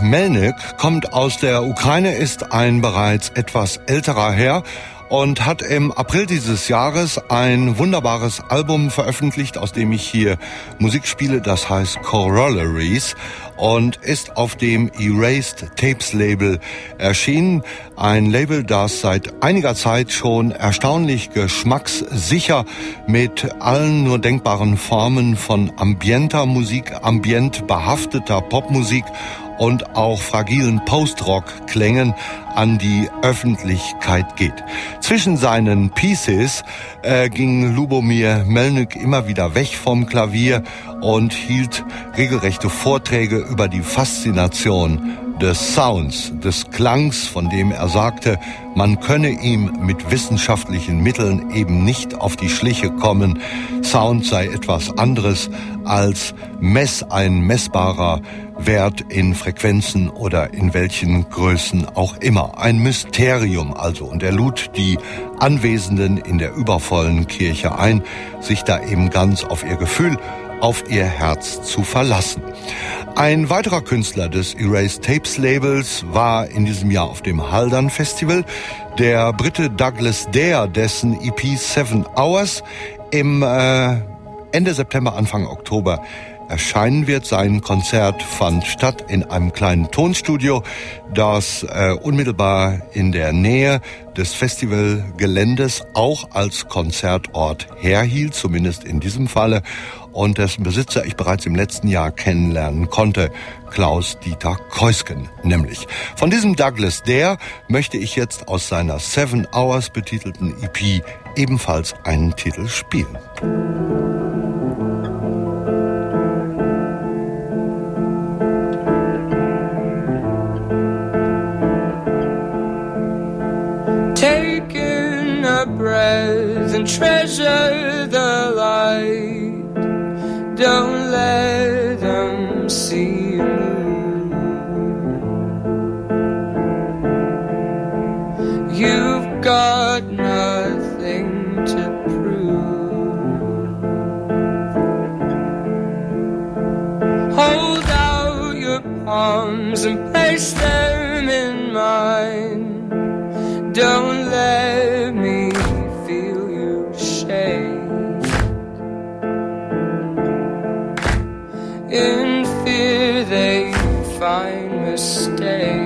Melnyk kommt aus der Ukraine, ist ein bereits etwas älterer Herr und hat im April dieses Jahres ein wunderbares Album veröffentlicht, aus dem ich hier Musik spiele, das heißt Corollaries und ist auf dem Erased Tapes Label erschienen. Ein Label, das seit einiger Zeit schon erstaunlich geschmackssicher mit allen nur denkbaren Formen von ambienter Musik, ambient behafteter Popmusik und auch fragilen Post-Rock-Klängen an die Öffentlichkeit geht. Zwischen seinen Pieces äh, ging Lubomir Melnyk immer wieder weg vom Klavier und hielt regelrechte Vorträge über die Faszination des Sounds, des Klangs, von dem er sagte, man könne ihm mit wissenschaftlichen Mitteln eben nicht auf die Schliche kommen. Sound sei etwas anderes als Mess, ein messbarer Wert in Frequenzen oder in welchen Größen auch immer. Ein Mysterium also. Und er lud die Anwesenden in der übervollen Kirche ein, sich da eben ganz auf ihr Gefühl, auf ihr Herz zu verlassen. Ein weiterer Künstler des Erased Tapes Labels war in diesem Jahr auf dem Haldern Festival, der Brite Douglas Dare, dessen E P Seven Hours im äh, Ende September, Anfang Oktober erscheinen wird. Sein Konzert fand statt in einem kleinen Tonstudio, das äh, unmittelbar in der Nähe des Festivalgeländes auch als Konzertort herhielt, zumindest in diesem Falle, und dessen Besitzer ich bereits im letzten Jahr kennenlernen konnte, Klaus-Dieter Keusken nämlich. Von diesem Douglas Dare möchte ich jetzt aus seiner Seven Hours betitelten E P ebenfalls einen Titel spielen.
Taking a breath and treasure the light. Don't let them see you move. You've got nothing to prove. Hold out your palms and place them in mine. Don't let me feel you shake. In fear they find mistake.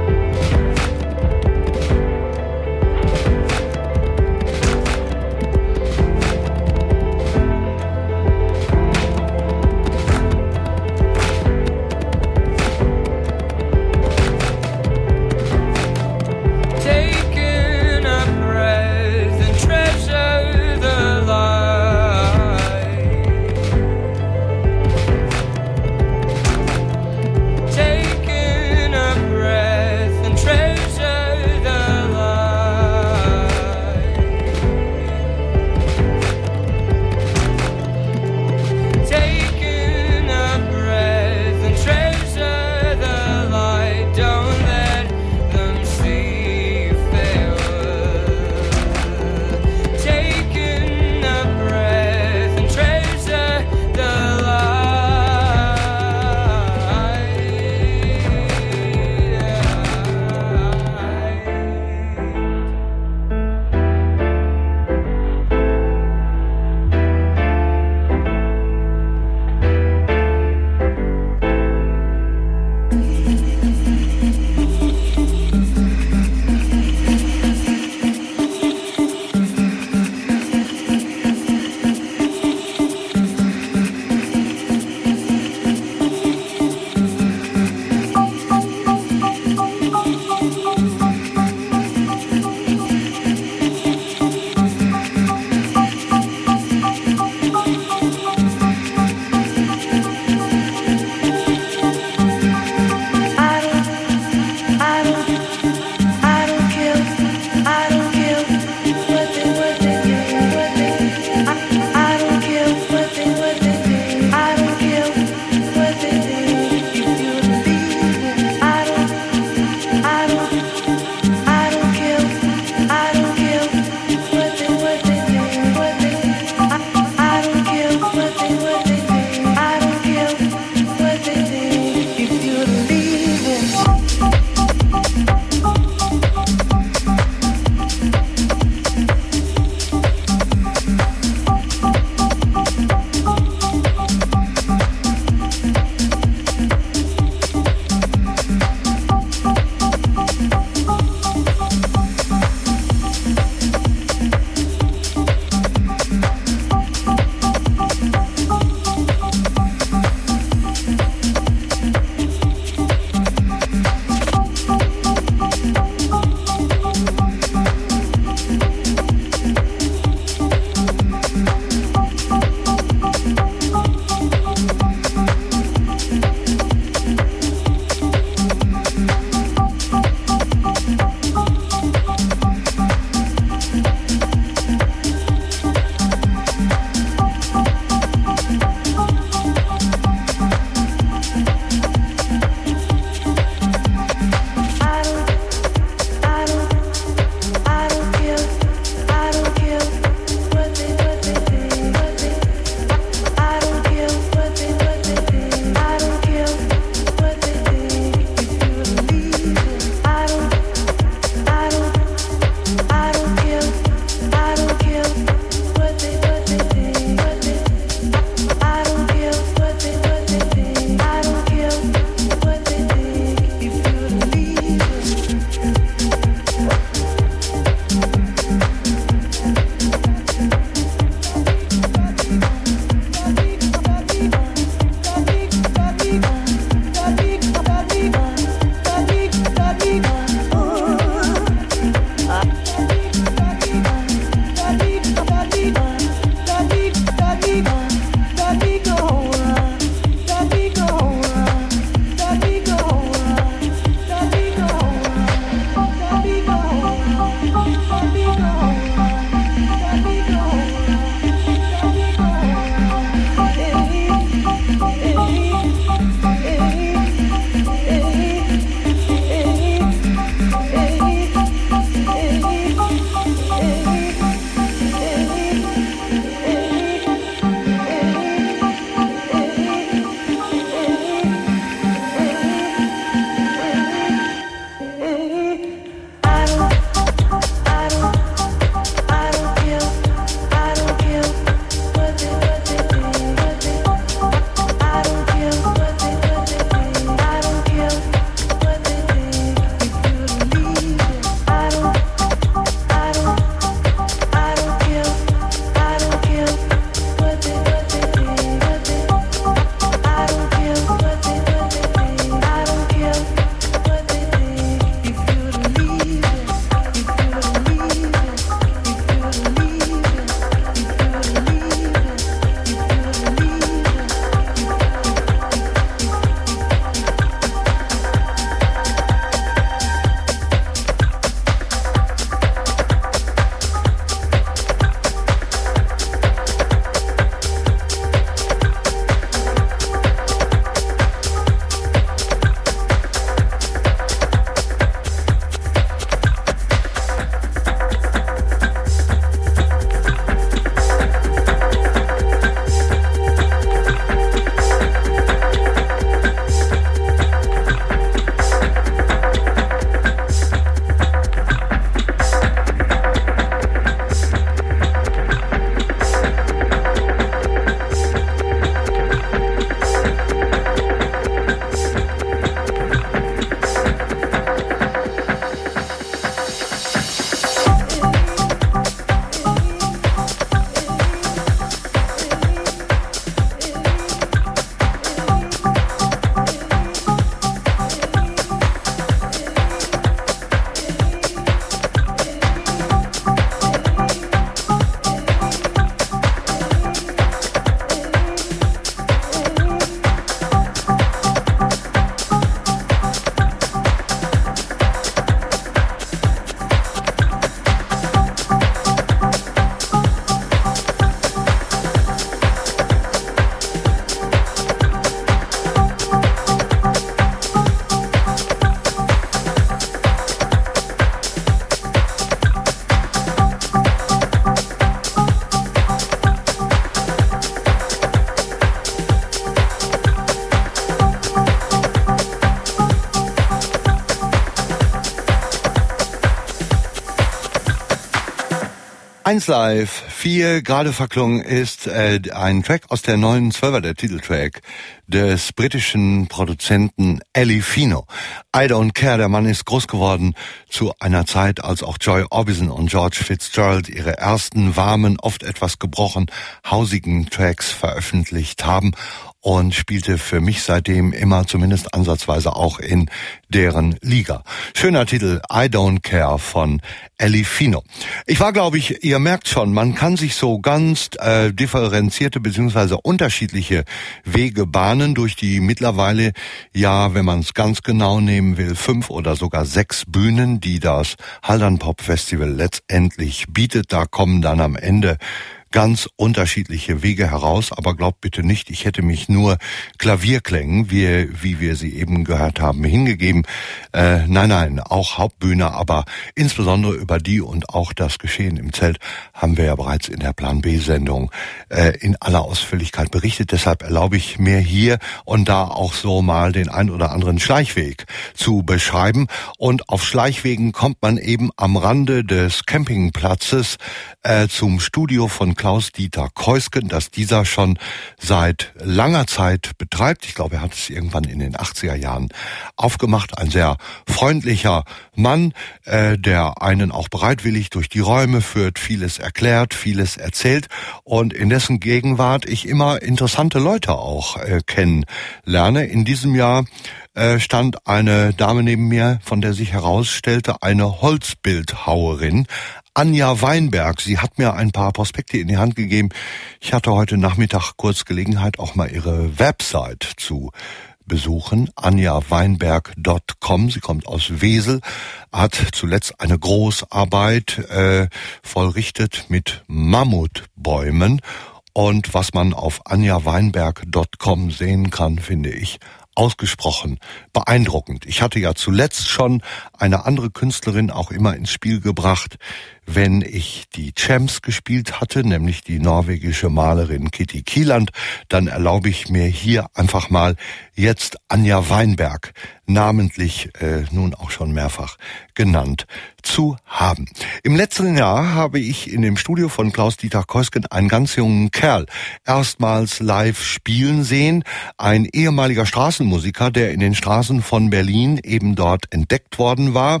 eins Live vier gerade verklungen ist äh, ein Track aus der neuen Zwölfer, der Titeltrack des britischen Produzenten Ali Fino. I Don't Care, der Mann ist groß geworden zu einer Zeit, als auch Joy Orbison und George Fitzgerald ihre ersten warmen, oft etwas gebrochen, hausigen Tracks veröffentlicht haben und spielte für mich seitdem immer zumindest ansatzweise auch in deren Liga. Schöner Titel, I Don't Care von Ali Fino. Ich war, glaube ich, ihr merkt schon, man kann sich so ganz äh, differenzierte bzw. unterschiedliche Wege bahnen durch die mittlerweile, ja, wenn man es ganz genau nehmen will, fünf oder sogar sechs Bühnen, die das Haldern Pop Festival letztendlich bietet. Da kommen dann am Ende ganz unterschiedliche Wege heraus, aber glaubt bitte nicht, ich hätte mich nur Klavierklängen, wie, wie wir sie eben gehört haben, hingegeben. Äh, nein, nein, auch Hauptbühne, aber insbesondere über die und auch das Geschehen im Zelt haben wir ja bereits in der Plan B-Sendung äh, in aller Ausführlichkeit berichtet. Deshalb erlaube ich mir hier und da auch so mal den ein oder anderen Schleichweg zu beschreiben. Und auf Schleichwegen kommt man eben am Rande des Campingplatzes äh, zum Studio von Klaus-Dieter Keusken, das dieser schon seit langer Zeit betreibt. Ich glaube, er hat es irgendwann in den achtziger Jahren aufgemacht. Ein sehr freundlicher Mann, äh, der einen auch bereitwillig durch die Räume führt, vieles erklärt, vieles erzählt und in dessen Gegenwart ich immer interessante Leute auch äh, kennenlerne. In diesem Jahr äh, stand eine Dame neben mir, von der sich herausstellte, eine Holzbildhauerin, Anja Weinberg. Sie hat mir ein paar Prospekte in die Hand gegeben. Ich hatte heute Nachmittag kurz Gelegenheit, auch mal ihre Website zu besuchen, anja weinberg punkt com. Sie kommt aus Wesel, hat zuletzt eine Großarbeit äh, vollrichtet mit Mammutbäumen. Und was man auf anja weinberg punkt com sehen kann, finde ich ausgesprochen beeindruckend. Ich hatte ja zuletzt schon eine andere Künstlerin auch immer ins Spiel gebracht, wenn ich die Champs gespielt hatte, nämlich die norwegische Malerin Kitty Kieland. Dann erlaube ich mir hier einfach mal jetzt Anja Weinberg namentlich äh, nun auch schon mehrfach genannt zu haben. Im letzten Jahr habe ich in dem Studio von Klaus-Dieter Keusken einen ganz jungen Kerl erstmals live spielen sehen. Ein ehemaliger Straßenmusiker, der in den Straßen von Berlin eben dort entdeckt worden war.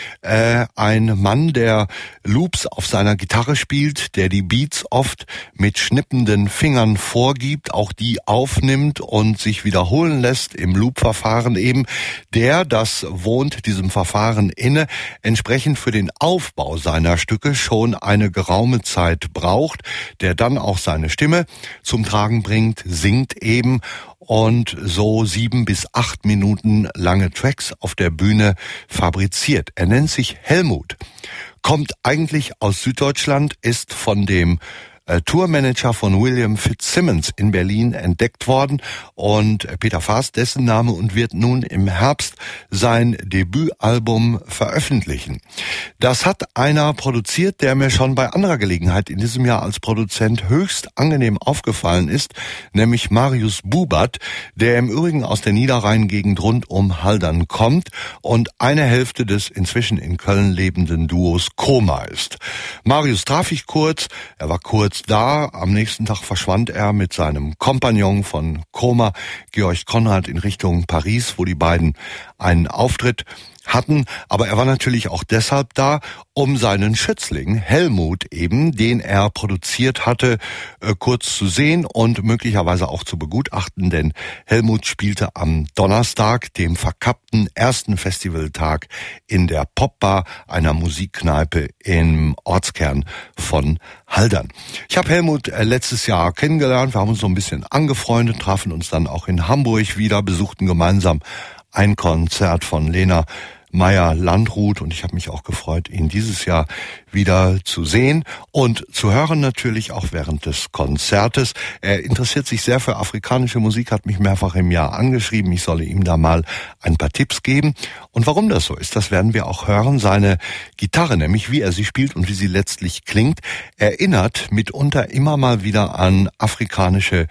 Äh, ein Mann, der Loops auf seiner Gitarre spielt, der die Beats oft mit schnippenden Fingern vorgibt, auch die aufnimmt und sich wiederholen lässt im Loop-Verfahren eben, der, das wohnt diesem Verfahren inne, entsprechend für den Aufbau seiner Stücke schon eine geraume Zeit braucht, der dann auch seine Stimme zum Tragen bringt, singt eben und so sieben bis acht Minuten lange Tracks auf der Bühne fabriziert. Er nennt sich Helmut, kommt eigentlich aus Süddeutschland, ist von dem äh, Tourmanager von William Fitzsimmons in Berlin entdeckt worden und Peter Faast, dessen Name, und wird nun im Herbst sein Debütalbum veröffentlichen. Das hat einer produziert, der mir schon bei anderer Gelegenheit in diesem Jahr als Produzent höchst angenehm aufgefallen ist, nämlich Marius Bubert, der im Übrigen aus der Niederrheingegend rund um Haldern kommt und eine Hälfte des inzwischen in Köln lebenden Duos Koma ist. Marius traf ich kurz, er war kurz da, am nächsten Tag verschwand er mit seinem Kompagnon von Koma, Georg Konrad, in Richtung Paris, wo die beiden einen Auftritt hatten, aber er war natürlich auch deshalb da, um seinen Schützling Helmut eben, den er produziert hatte, äh, kurz zu sehen und möglicherweise auch zu begutachten, denn Helmut spielte am Donnerstag, dem verkappten ersten Festivaltag, in der Popbar, einer Musikkneipe im Ortskern von Haldern. Ich habe Helmut äh, letztes Jahr kennengelernt, wir haben uns so ein bisschen angefreundet, trafen uns dann auch in Hamburg wieder, besuchten gemeinsam ein Konzert von Lena Meyer-Landrut und ich habe mich auch gefreut, ihn dieses Jahr wieder zu sehen und zu hören, natürlich auch während des Konzertes. Er interessiert sich sehr für afrikanische Musik, hat mich mehrfach im Jahr angeschrieben, ich solle ihm da mal ein paar Tipps geben. Und warum das so ist, das werden wir auch hören. Seine Gitarre, nämlich wie er sie spielt und wie sie letztlich klingt, erinnert mitunter immer mal wieder an afrikanische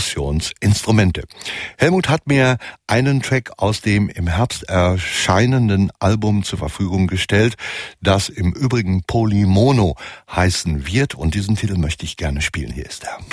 Perkussionsinstrumente. Helmut hat mir einen Track aus dem im Herbst erscheinenden spannenden Album zur Verfügung gestellt, das im Übrigen Polymono heißen wird. Und diesen Titel möchte ich gerne spielen. Hier ist er.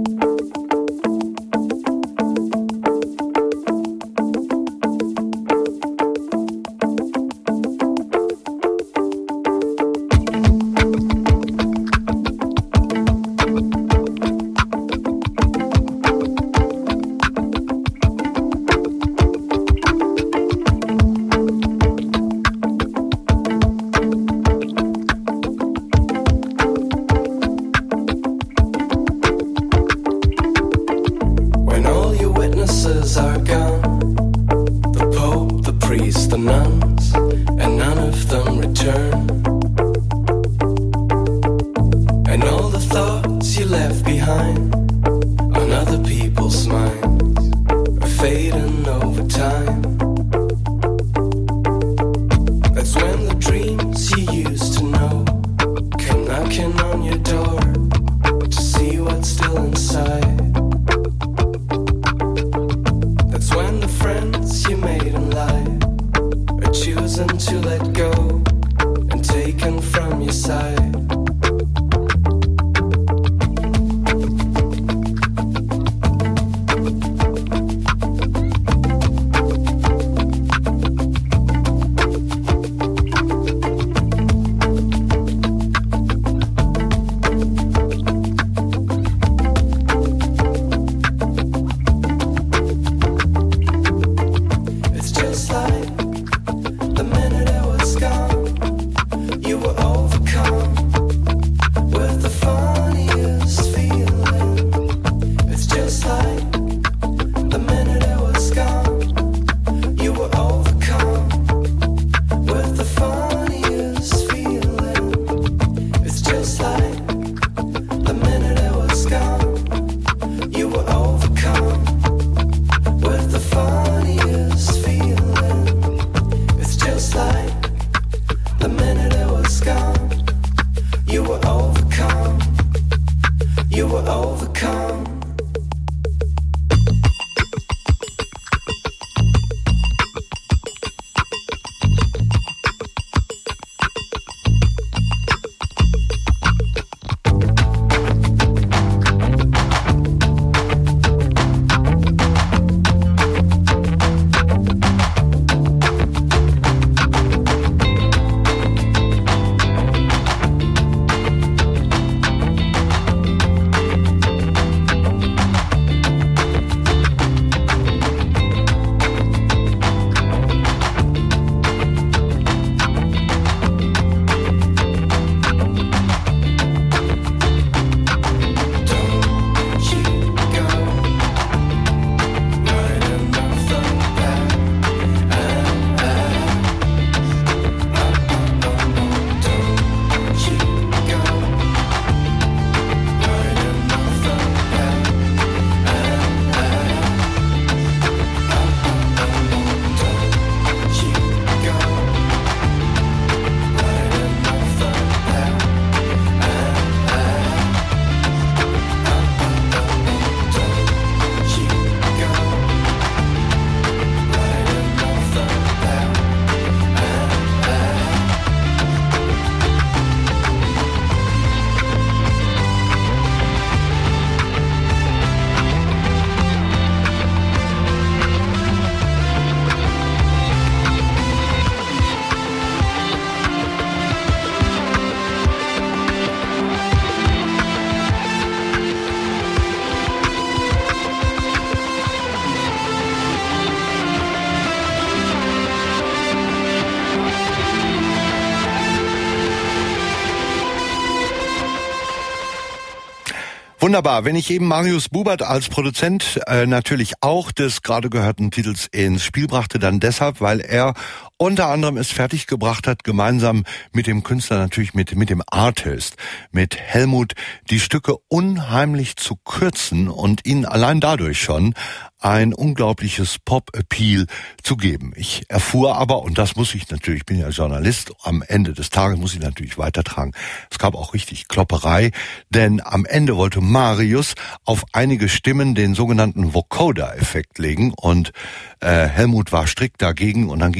Wunderbar. Wenn ich eben Marius Bubert als Produzent äh, natürlich auch des gerade gehörten Titels ins Spiel brachte, dann deshalb, weil er unter anderem es fertiggebracht hat, gemeinsam mit dem Künstler, natürlich mit mit dem Artist, mit Helmut, die Stücke unheimlich zu kürzen und ihnen allein dadurch schon ein unglaubliches Pop-Appeal zu geben. Ich erfuhr aber, und das muss ich natürlich, ich bin ja Journalist, am Ende des Tages muss ich natürlich weitertragen, es gab auch richtig Klopperei, denn am Ende wollte Marius auf einige Stimmen den sogenannten Vocoder-Effekt legen und äh, Helmut war strikt dagegen und dann ging es hin und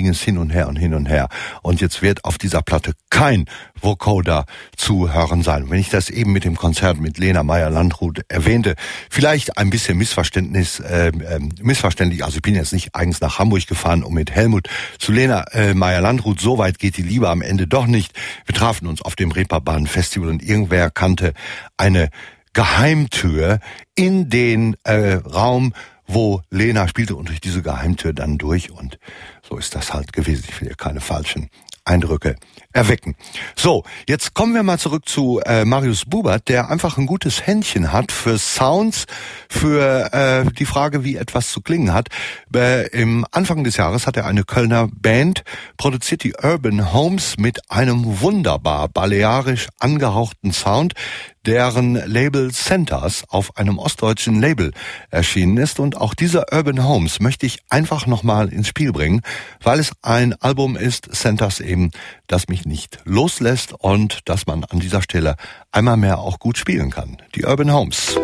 und her und hin und her. Und jetzt wird auf dieser Platte kein Vocoder zu hören sein. Wenn ich das eben mit dem Konzert mit Lena Meyer-Landrut erwähnte, vielleicht ein bisschen Missverständnis, äh, äh, missverständlich. Also ich bin jetzt nicht eigens nach Hamburg gefahren, um mit Helmut zu Lena äh, Meyer-Landrut. So weit geht die Liebe am Ende doch nicht. Wir trafen uns auf dem Reeperbahn-Festival und irgendwer kannte eine Geheimtür in den äh, Raum, wo Lena spielte, und durch diese Geheimtür dann durch, und so ist das halt gewesen. Ich will hier keine falschen Eindrücke erwecken. So, jetzt kommen wir mal zurück zu äh, Marius Bubert, der einfach ein gutes Händchen hat für Sounds, für äh, die Frage, wie etwas zu klingen hat. Äh, Im Anfang des Jahres hat er eine Kölner Band produziert, die Urban Homes, mit einem wunderbar balearisch angehauchten Sound, deren Label Centers auf einem ostdeutschen Label erschienen ist. Und auch dieser Urban Homes möchte ich einfach nochmal ins Spiel bringen, weil es ein Album ist, Centers eben, das mich nicht loslässt und das man an dieser Stelle einmal mehr auch gut spielen kann. Die Urban Homes.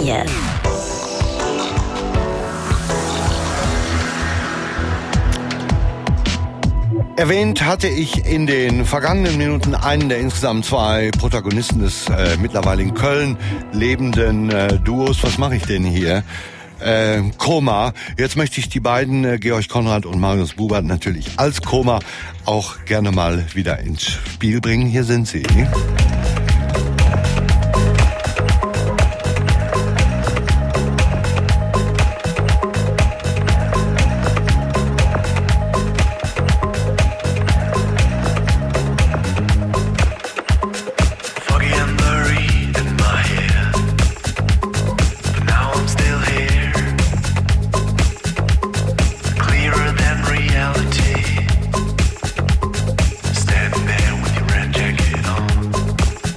vier.
Erwähnt hatte ich in den vergangenen Minuten einen der insgesamt zwei Protagonisten des äh, mittlerweile in Köln lebenden äh, Duos. Was mache ich denn hier? Äh, Koma. Jetzt möchte ich die beiden, äh, Georg Konrad und Marius Bubert, natürlich als Koma auch gerne mal wieder ins Spiel bringen. Hier sind sie.
Standing there with your red jacket on.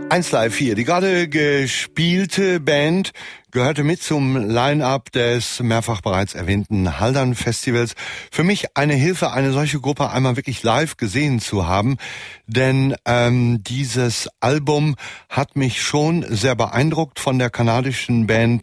eins Live vier, die gerade gespielte Band gehörte mit zum Line-Up des mehrfach bereits erwähnten Haldern Festivals. Für mich eine Hilfe, eine solche Gruppe einmal wirklich live gesehen zu haben, denn ähm, dieses Album hat mich schon sehr beeindruckt. Von der kanadischen Band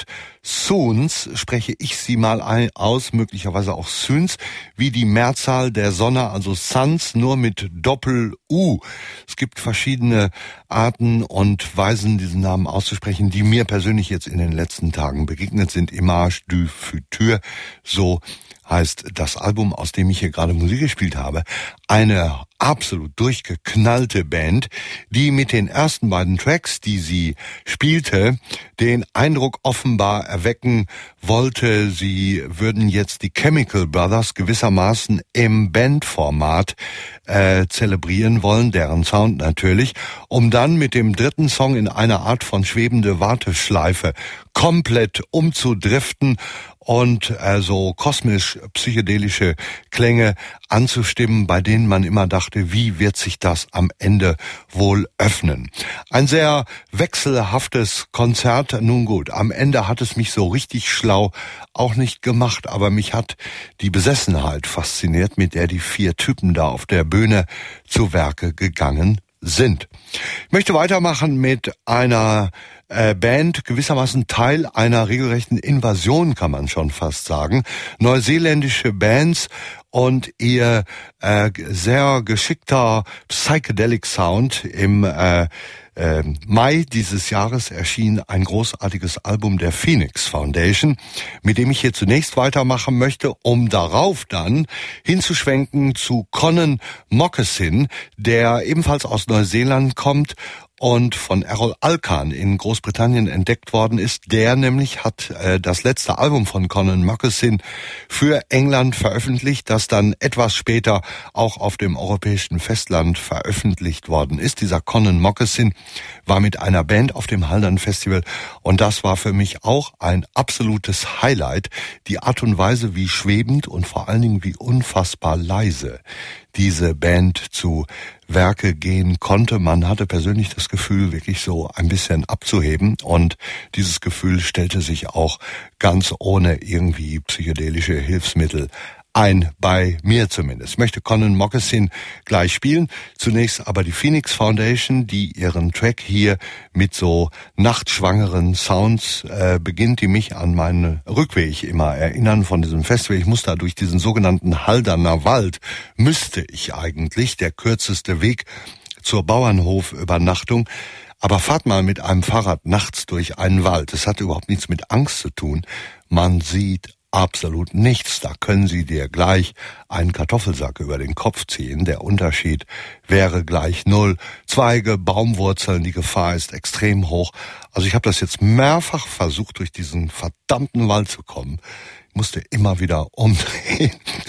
Soons spreche ich sie mal ein, aus, möglicherweise auch Soons, wie die Mehrzahl der Sonne, also Suns, nur mit Doppel-U. Es gibt verschiedene Arten und Weisen, diesen Namen auszusprechen, die mir persönlich jetzt in den letzten Tagen begegnet sind. Image du Futur, so heißt das Album, aus dem ich hier gerade Musik gespielt habe. Eine absolut durchgeknallte Band, die mit den ersten beiden Tracks, die sie spielte, den Eindruck offenbar erwecken wollte, sie würden jetzt die Chemical Brothers gewissermaßen im Bandformat äh, zelebrieren wollen, deren Sound natürlich, um dann mit dem dritten Song in einer Art von schwebende Warteschleife komplett umzudriften und äh, so kosmisch-psychedelische Klänge anzustimmen, bei denen man immer dachte, wie wird sich das am Ende wohl öffnen? Ein sehr wechselhaftes Konzert. Nun gut, am Ende hat es mich so richtig schlau auch nicht gemacht, aber mich hat die Besessenheit fasziniert, mit der die vier Typen da auf der Bühne zu Werke gegangen sind. Ich möchte weitermachen mit einer äh, Band, gewissermaßen Teil einer regelrechten Invasion, kann man schon fast sagen. Neuseeländische Bands und ihr äh, sehr geschickter Psychedelic Sound. Im äh, äh, Mai dieses Jahres erschien ein großartiges Album der Phoenix Foundation, mit dem ich hier zunächst weitermachen möchte, um darauf dann hinzuschwenken zu Conan Moccasin, der ebenfalls aus Neuseeland kommt und von Errol Alkan in Großbritannien entdeckt worden ist. Der nämlich hat äh, das letzte Album von Conan Moccasin für England veröffentlicht, das dann etwas später auch auf dem europäischen Festland veröffentlicht worden ist. Dieser Conan Moccasin war mit einer Band auf dem Haldern Festival und das war für mich auch ein absolutes Highlight. Die Art und Weise, wie schwebend und vor allen Dingen wie unfassbar leise diese Band zu Werke gehen konnte. Man hatte persönlich das Gefühl, wirklich so ein bisschen abzuheben und dieses Gefühl stellte sich auch ganz ohne irgendwie psychedelische Hilfsmittel ein, bei mir zumindest. Ich möchte Conan Moccasin gleich spielen. Zunächst aber die Phoenix Foundation, die ihren Track hier mit so nachtschwangeren Sounds äh, beginnt, die mich an meinen Rückweg immer erinnern von diesem Festival. Ich muss da durch diesen sogenannten Halderner Wald, müsste ich eigentlich, der kürzeste Weg zur Bauernhofübernachtung. Aber fahrt mal mit einem Fahrrad nachts durch einen Wald. Das hat überhaupt nichts mit Angst zu tun. Man sieht absolut nichts. Da können Sie dir gleich einen Kartoffelsack über den Kopf ziehen. Der Unterschied wäre gleich null. Zweige, Baumwurzeln, die Gefahr ist extrem hoch. Also ich habe das jetzt mehrfach versucht, durch diesen verdammten Wald zu kommen. Ich musste immer wieder umdrehen.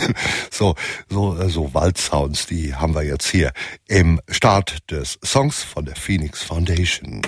So, so, so Waldsounds, die haben wir jetzt hier im Start des Songs von der Phoenix Foundation.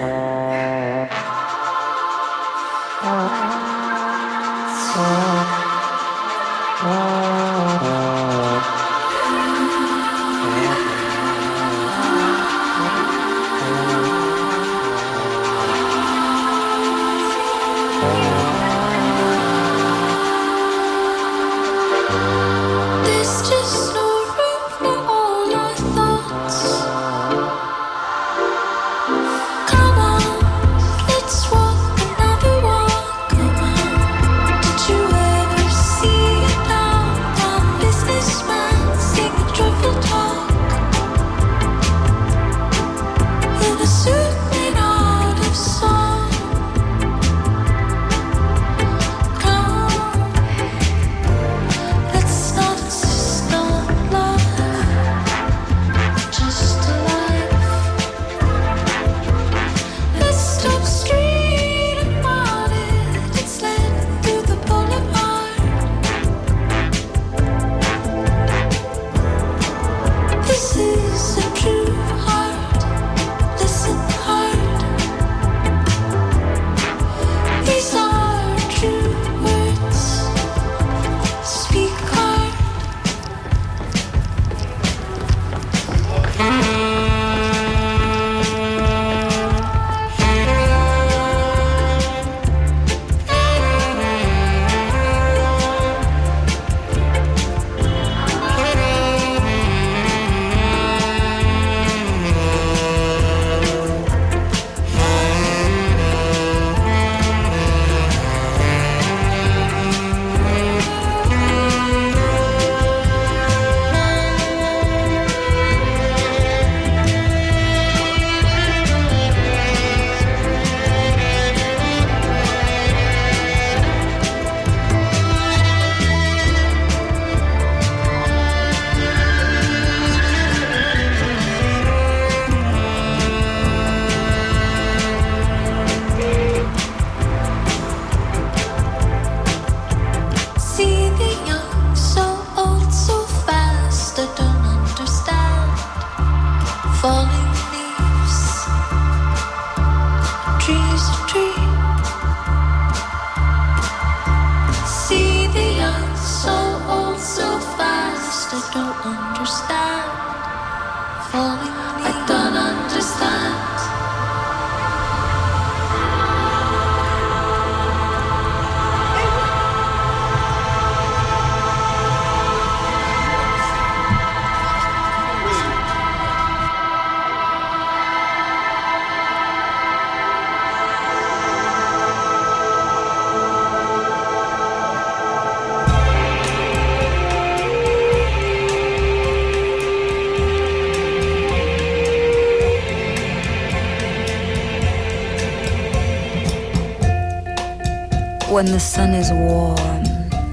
When the sun is warm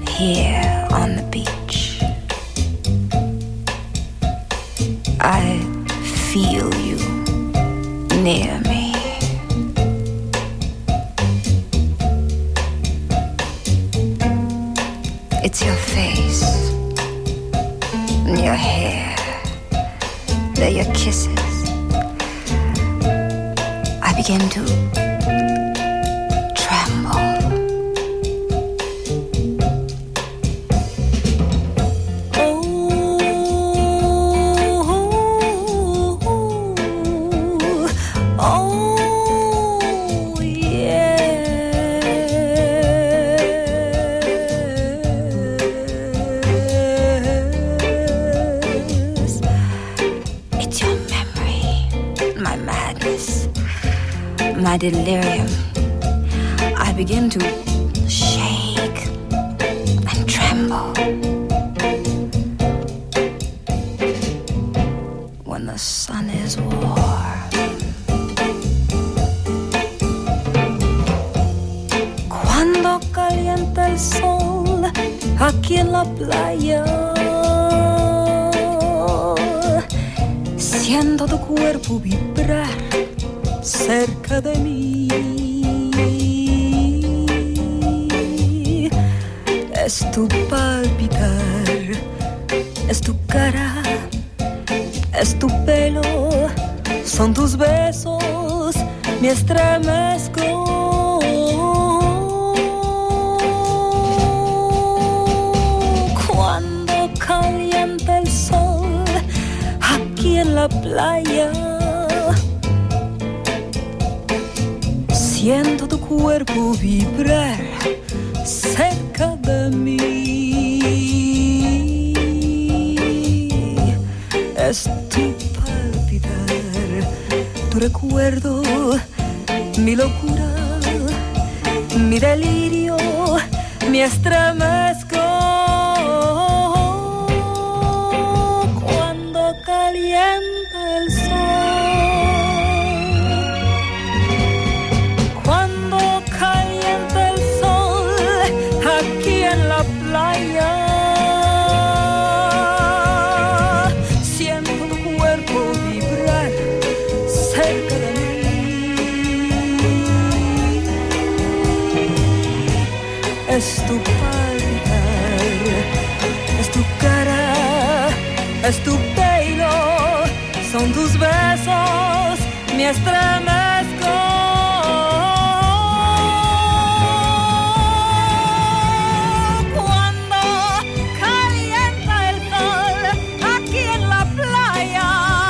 here on the beach, I feel you near me. It's your face and your hair, they're your kisses. I begin to my delirium. I begin to shake and tremble when the sun is warm. Cuando calienta el sol aquí en la playa, siento tu cuerpo vibrar cerca de mí. Es tu palpitar, es tu cara, es tu pelo, son tus besos, me estremezco. Cuando calienta el sol aquí en la playa, siento tu cuerpo vibrar cerca de mí. Es tu palpitar, tu recuerdo, mi locura, mi delirio, me estremezco. Cuando calienta el sol, cuando calienta el sol aquí en la playa, siento tu cuerpo vibrar cerca de mí. Es tu palpitar, es tu cara, es tu pelo, son tus besos, me estremezco. Cuando calienta el sol aquí en la playa,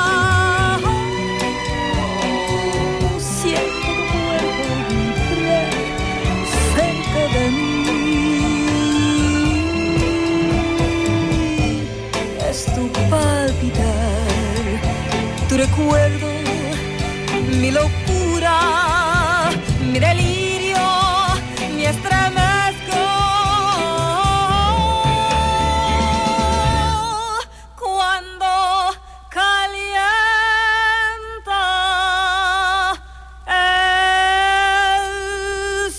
siento tu cuerpo vibrar cerca de mí. Es tu palpitar, tu recuerdo, mi locura, mi delirio, me estremezco. Cuando calienta el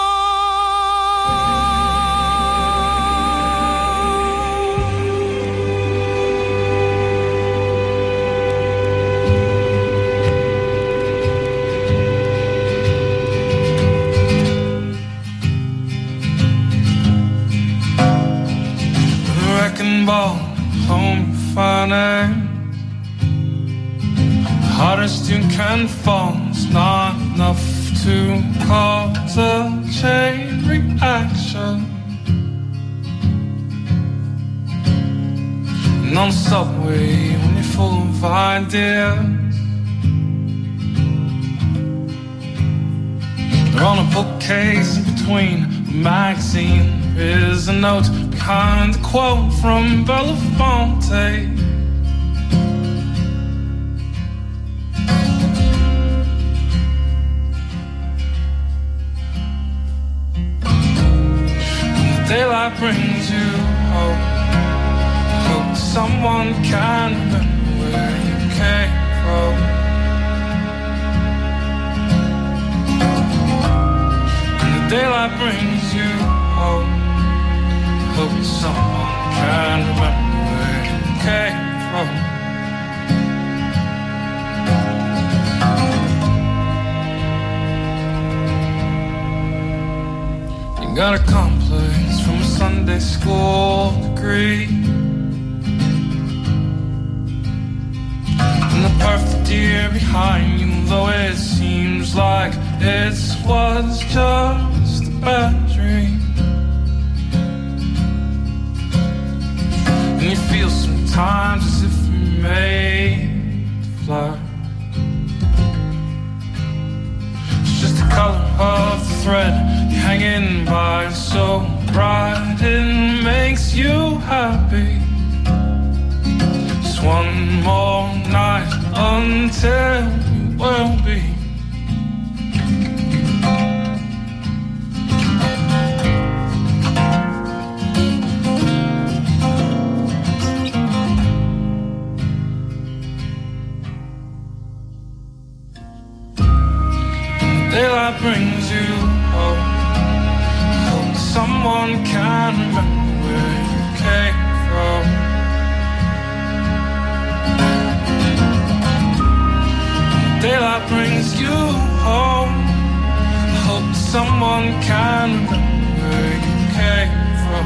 Wrecking ball, home funny. Hardest you can fall is not enough to cause a chain reaction. And on the subway when you're full of ideas, they're on a bookcase in between a magazine. There is a note behind a quote from Belafonte. When the daylight brings you home, hope someone can remember where you came from. When the daylight brings you home, hope someone can remember where you came from. You got a complex from a Sunday school degree, and the perfect year behind you, though it seems like it was just a bad dream. And you feel sometimes as if you're made to fly. It's just the color of the thread you're hanging by, so bright it makes you happy. Just one more night until you will be. Daylight brings you home, hope someone can remember where you came from. Daylight brings you home, hope someone can remember where you came from.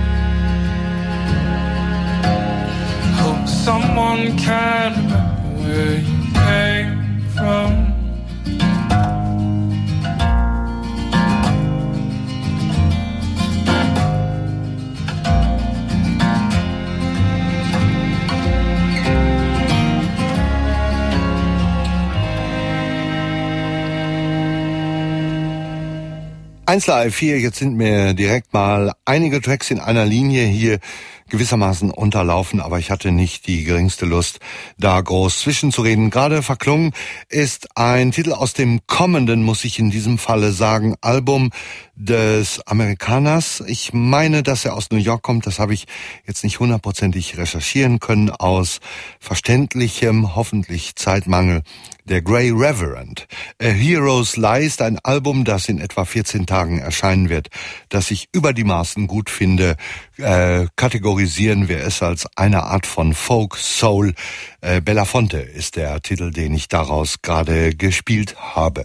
Hope someone can remember where you came from.
eins Live vier, jetzt sind mir direkt mal einige Tracks in einer Linie hier gewissermaßen unterlaufen, aber ich hatte nicht die geringste Lust, da groß zwischenzureden. Gerade verklungen ist ein Titel aus dem kommenden, muss ich in diesem Falle sagen, Album des Amerikaners. Ich meine, dass er aus New York kommt, das habe ich jetzt nicht hundertprozentig recherchieren können, aus verständlichem, hoffentlich Zeitmangel. Der Grey Reverend. A Hero's Lie ist ein Album, das in etwa vierzehn Tagen erscheinen wird, das ich über die Maßen gut finde. Äh, kategorisieren wir es als eine Art von Folk Soul. Äh, Belafonte ist der Titel, den ich daraus gerade gespielt habe.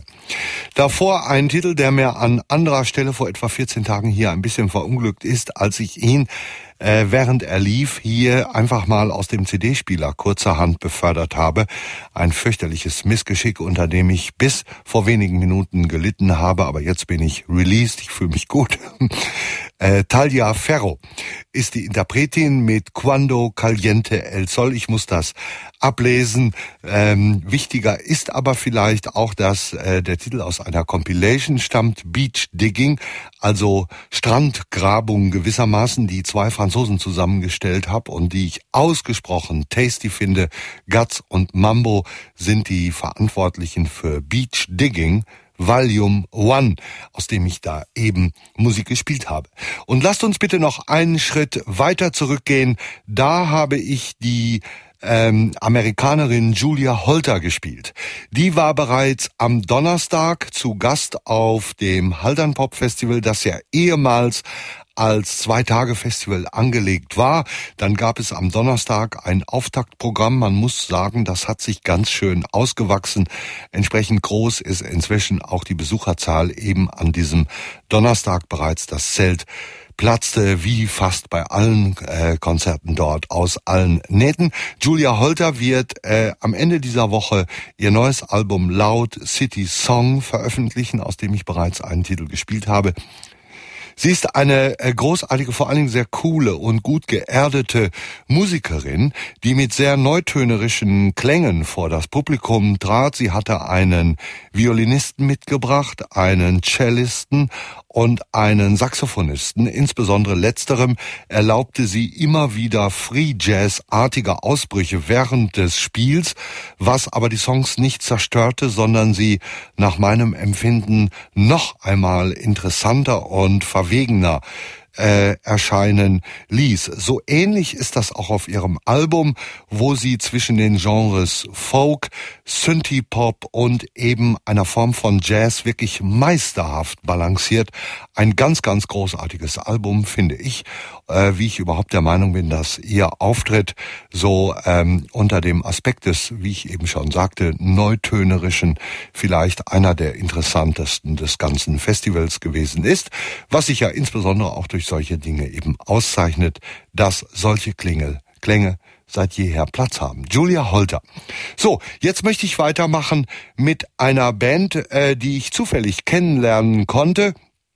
Davor ein Titel, der mir an anderer Stelle vor etwa vierzehn Tagen hier ein bisschen verunglückt ist, als ich ihn Äh, während er lief, hier einfach mal aus dem C D-Spieler kurzerhand befördert habe. Ein fürchterliches Missgeschick, unter dem ich bis vor wenigen Minuten gelitten habe, aber jetzt bin ich released, ich fühle mich gut. äh, Talia Ferro ist die Interpretin mit Cuando Caliente el Sol. Ich muss das ablesen. Ähm, wichtiger ist aber vielleicht auch, dass äh, der Titel aus einer Compilation stammt, Beach Digging, also Strandgrabung gewissermaßen, die zwei Franzosen zusammengestellt habe und die ich ausgesprochen tasty finde. Guts und Mambo sind die Verantwortlichen für Beach Digging Volume One, aus dem ich da eben Musik gespielt habe. Und lasst uns bitte noch einen Schritt weiter zurückgehen. Da habe ich die Ähm, Amerikanerin Julia Holter gespielt. Die war bereits am Donnerstag zu Gast auf dem Haldern Pop Festival, das ja ehemals als Zwei-Tage-Festival angelegt war. Dann gab es am Donnerstag ein Auftaktprogramm. Man muss sagen, das hat sich ganz schön ausgewachsen. Entsprechend groß ist inzwischen auch die Besucherzahl eben an diesem Donnerstag bereits. Das Zelt platzte wie fast bei allen äh, Konzerten dort aus allen Nähten. Julia Holter wird äh, am Ende dieser Woche ihr neues Album Loud City Song veröffentlichen, aus dem ich bereits einen Titel gespielt habe. Sie ist eine äh, großartige, vor allen Dingen sehr coole und gut geerdete Musikerin, die mit sehr neutönerischen Klängen vor das Publikum trat. Sie hatte einen Violinisten mitgebracht, einen Cellisten und einen Saxophonisten. Insbesondere letzterem erlaubte sie immer wieder Free-Jazz-artige Ausbrüche während des Spiels, was aber die Songs nicht zerstörte, sondern sie nach meinem Empfinden noch einmal interessanter und verwegener Äh, erscheinen ließ. So ähnlich ist das auch auf ihrem Album, wo sie zwischen den Genres Folk, Synthie-Pop und eben einer Form von Jazz wirklich meisterhaft balanciert. Ein ganz, ganz großartiges Album, finde ich, äh, wie ich überhaupt der Meinung bin, dass ihr Auftritt so ähm, unter dem Aspekt des, wie ich eben schon sagte, neutönerischen vielleicht einer der interessantesten des ganzen Festivals gewesen ist, was sich ja insbesondere auch durch solche Dinge eben auszeichnet, dass solche Klingel, Klänge seit jeher Platz haben. Julia Holter. So, jetzt möchte ich weitermachen mit einer Band, äh, die ich zufällig kennenlernen konnte.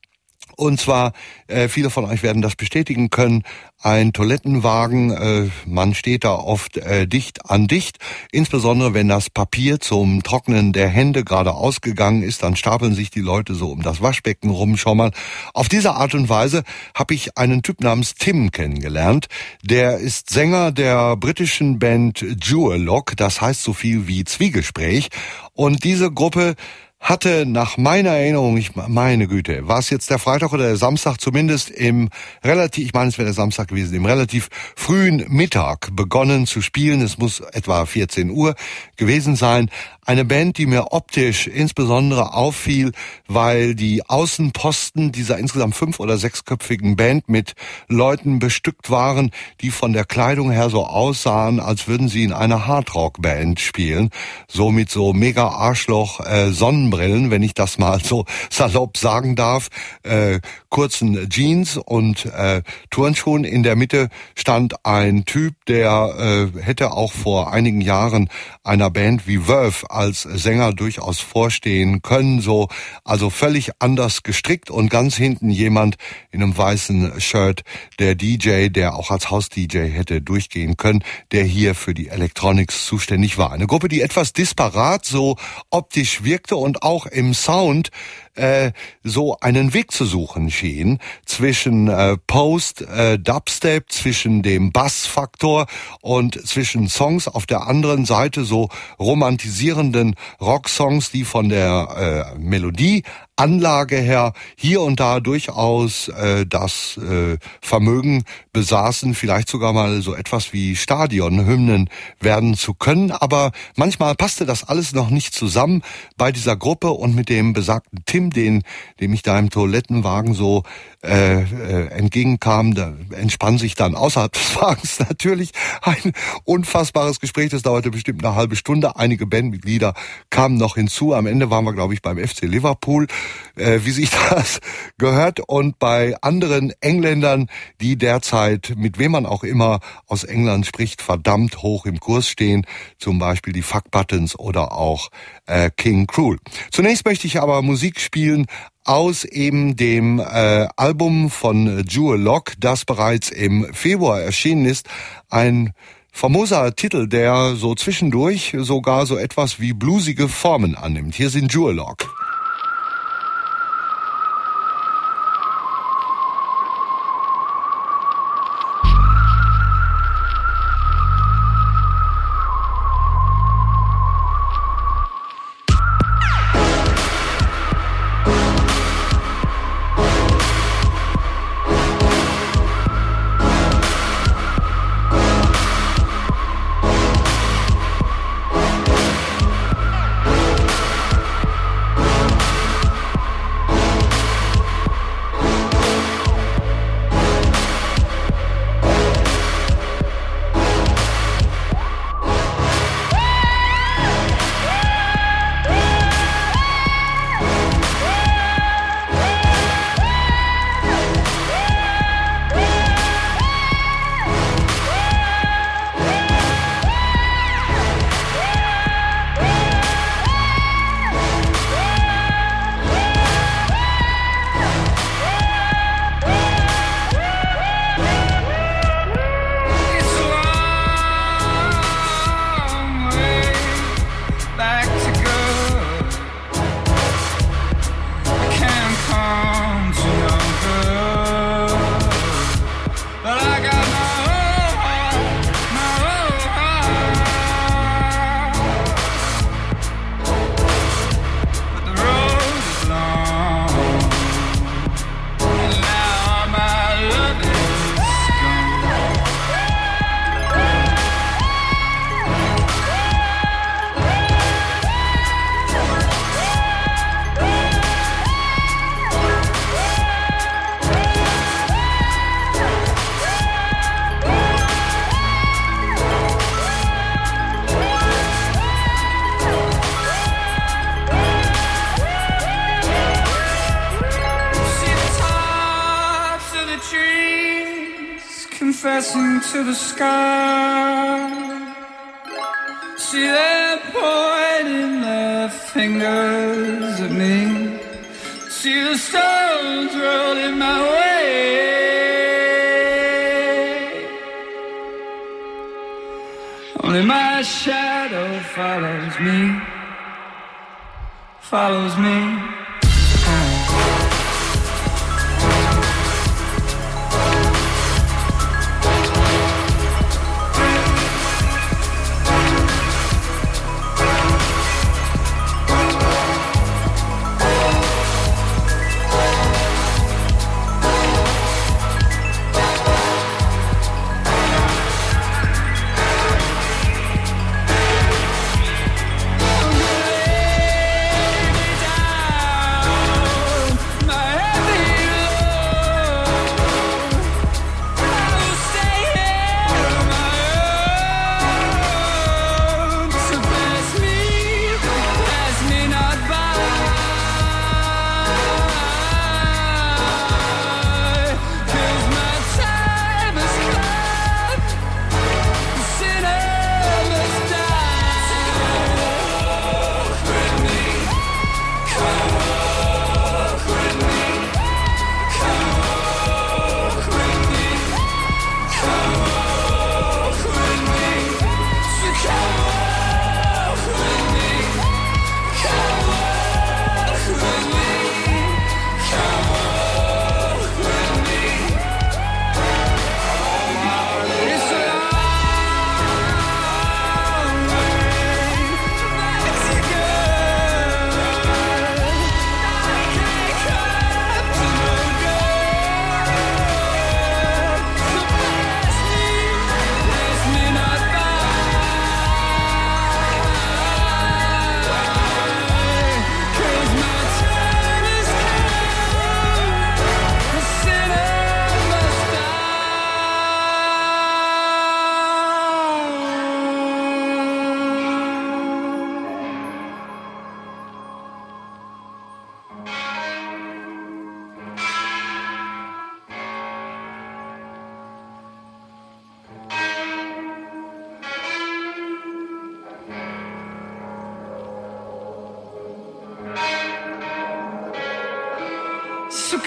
Und zwar, äh, viele von euch werden das bestätigen können, ein Toilettenwagen, äh, man steht da oft äh, dicht an dicht, insbesondere wenn das Papier zum Trocknen der Hände gerade ausgegangen ist, dann stapeln sich die Leute so um das Waschbecken rum, schau mal. Auf diese Art und Weise habe ich einen Typ namens Tim kennengelernt, der ist Sänger der britischen Band Duologue, das heißt so viel wie Zwiegespräch, und diese Gruppe hatte nach meiner Erinnerung, ich meine Güte, war es jetzt der Freitag oder der Samstag, zumindest im relativ, ich meine es wäre der Samstag gewesen, im relativ frühen Mittag begonnen zu spielen. Es muss etwa vierzehn Uhr gewesen sein. Eine Band, die mir optisch insbesondere auffiel, weil die Außenposten dieser insgesamt fünf- oder sechsköpfigen Band mit Leuten bestückt waren, die von der Kleidung her so aussahen, als würden sie in einer Hardrock-Band spielen. So mit so mega Arschloch äh, Sonnenbrillen, wenn ich das mal so salopp sagen darf, äh, kurzen Jeans und äh, Turnschuhen. In der Mitte stand ein Typ, der äh, hätte auch vor einigen Jahren einer Band wie Verve als Sänger durchaus vorstehen können, so, also völlig anders gestrickt, und ganz hinten jemand in einem weißen Shirt, der D J, der auch als Haus-D J hätte durchgehen können, der hier für die Electronics zuständig war. Eine Gruppe, die etwas disparat so optisch wirkte und auch im Sound äh, so einen Weg zu suchen schien zwischen äh, Post, äh, Dubstep, zwischen dem Bassfaktor und zwischen Songs auf der anderen Seite, so romantisierenden Rocksongs, die von der äh, Melodie Anlage her hier und da durchaus äh, das äh, Vermögen besaßen, vielleicht sogar mal so etwas wie Stadionhymnen werden zu können. Aber manchmal passte das alles noch nicht zusammen bei dieser Gruppe und mit dem besagten Tim, den, dem ich da im Toilettenwagen so äh, äh, entgegenkam, da entspann sich dann außerhalb des Wagens natürlich ein unfassbares Gespräch. Das dauerte bestimmt eine halbe Stunde. Einige Bandmitglieder kamen noch hinzu. Am Ende waren wir, glaube ich, beim F C Liverpool, äh, wie sich das gehört. Und bei anderen Engländern, die derzeit, mit wem man auch immer aus England spricht, verdammt hoch im Kurs stehen. Zum Beispiel die Fuck Buttons oder auch äh, King Cruel. Zunächst möchte ich aber Musik spielen aus eben dem äh, Album von Jewel Locke, das bereits im Februar erschienen ist. Ein famoser Titel, der so zwischendurch sogar so etwas wie bluesige Formen annimmt. Hier sind Jewel Locke.
Confessing to the sky, see them pointing their fingers at me, see the stones rolling my way, only my shadow follows me, follows me.
Down.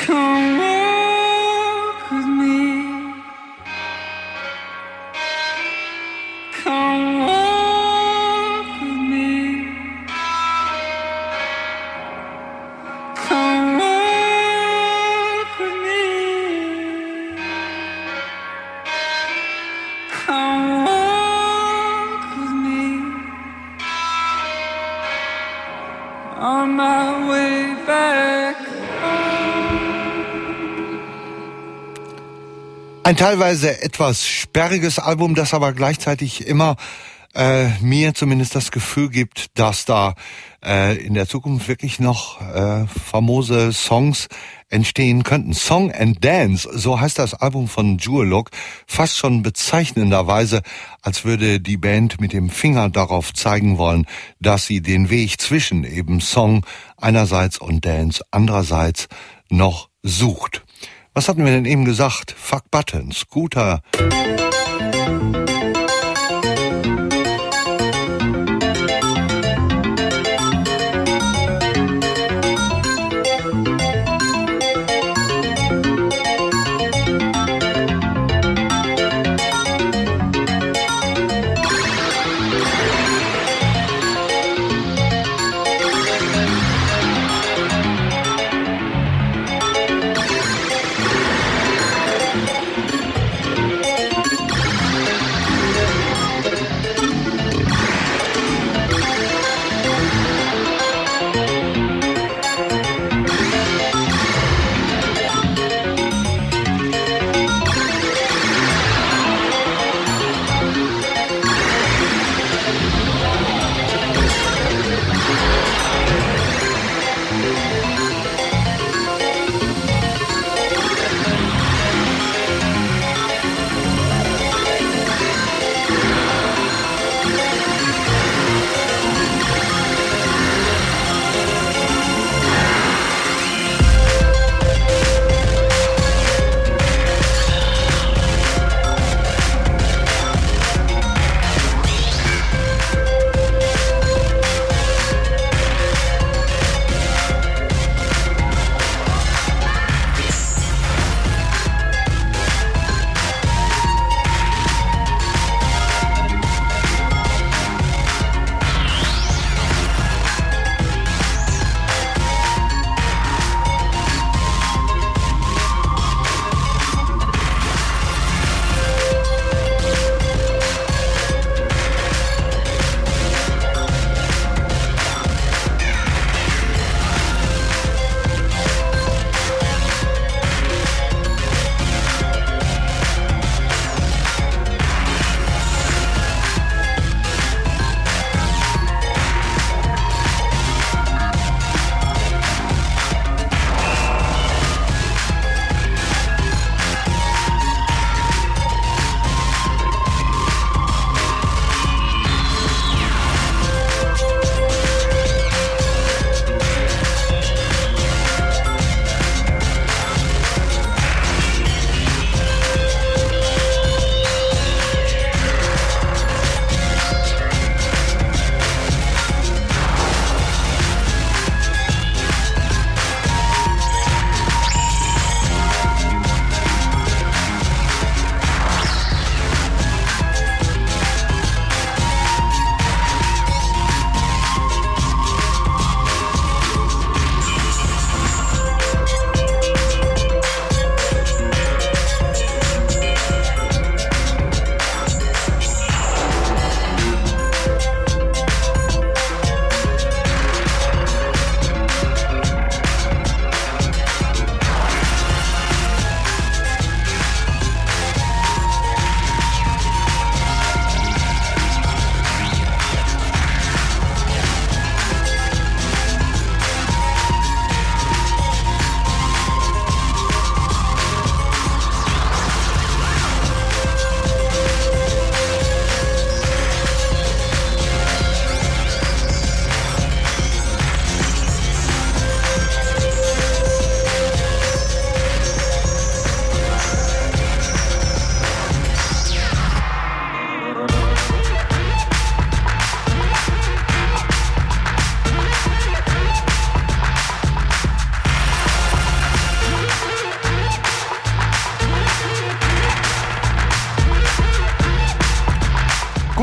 Come walk with me. Come walk with me. Come walk with me. Come walk with me. On my way back.
Ein teilweise etwas sperriges Album, das aber gleichzeitig immer äh, mir zumindest das Gefühl gibt, dass da äh, in der Zukunft wirklich noch äh, famose Songs entstehen könnten. Song and Dance, so heißt das Album von Jewel-Look, fast schon bezeichnenderweise, als würde die Band mit dem Finger darauf zeigen wollen, dass sie den Weg zwischen eben Song einerseits und Dance andererseits noch sucht. Was hatten wir denn eben gesagt? Fuck Buttons, guter...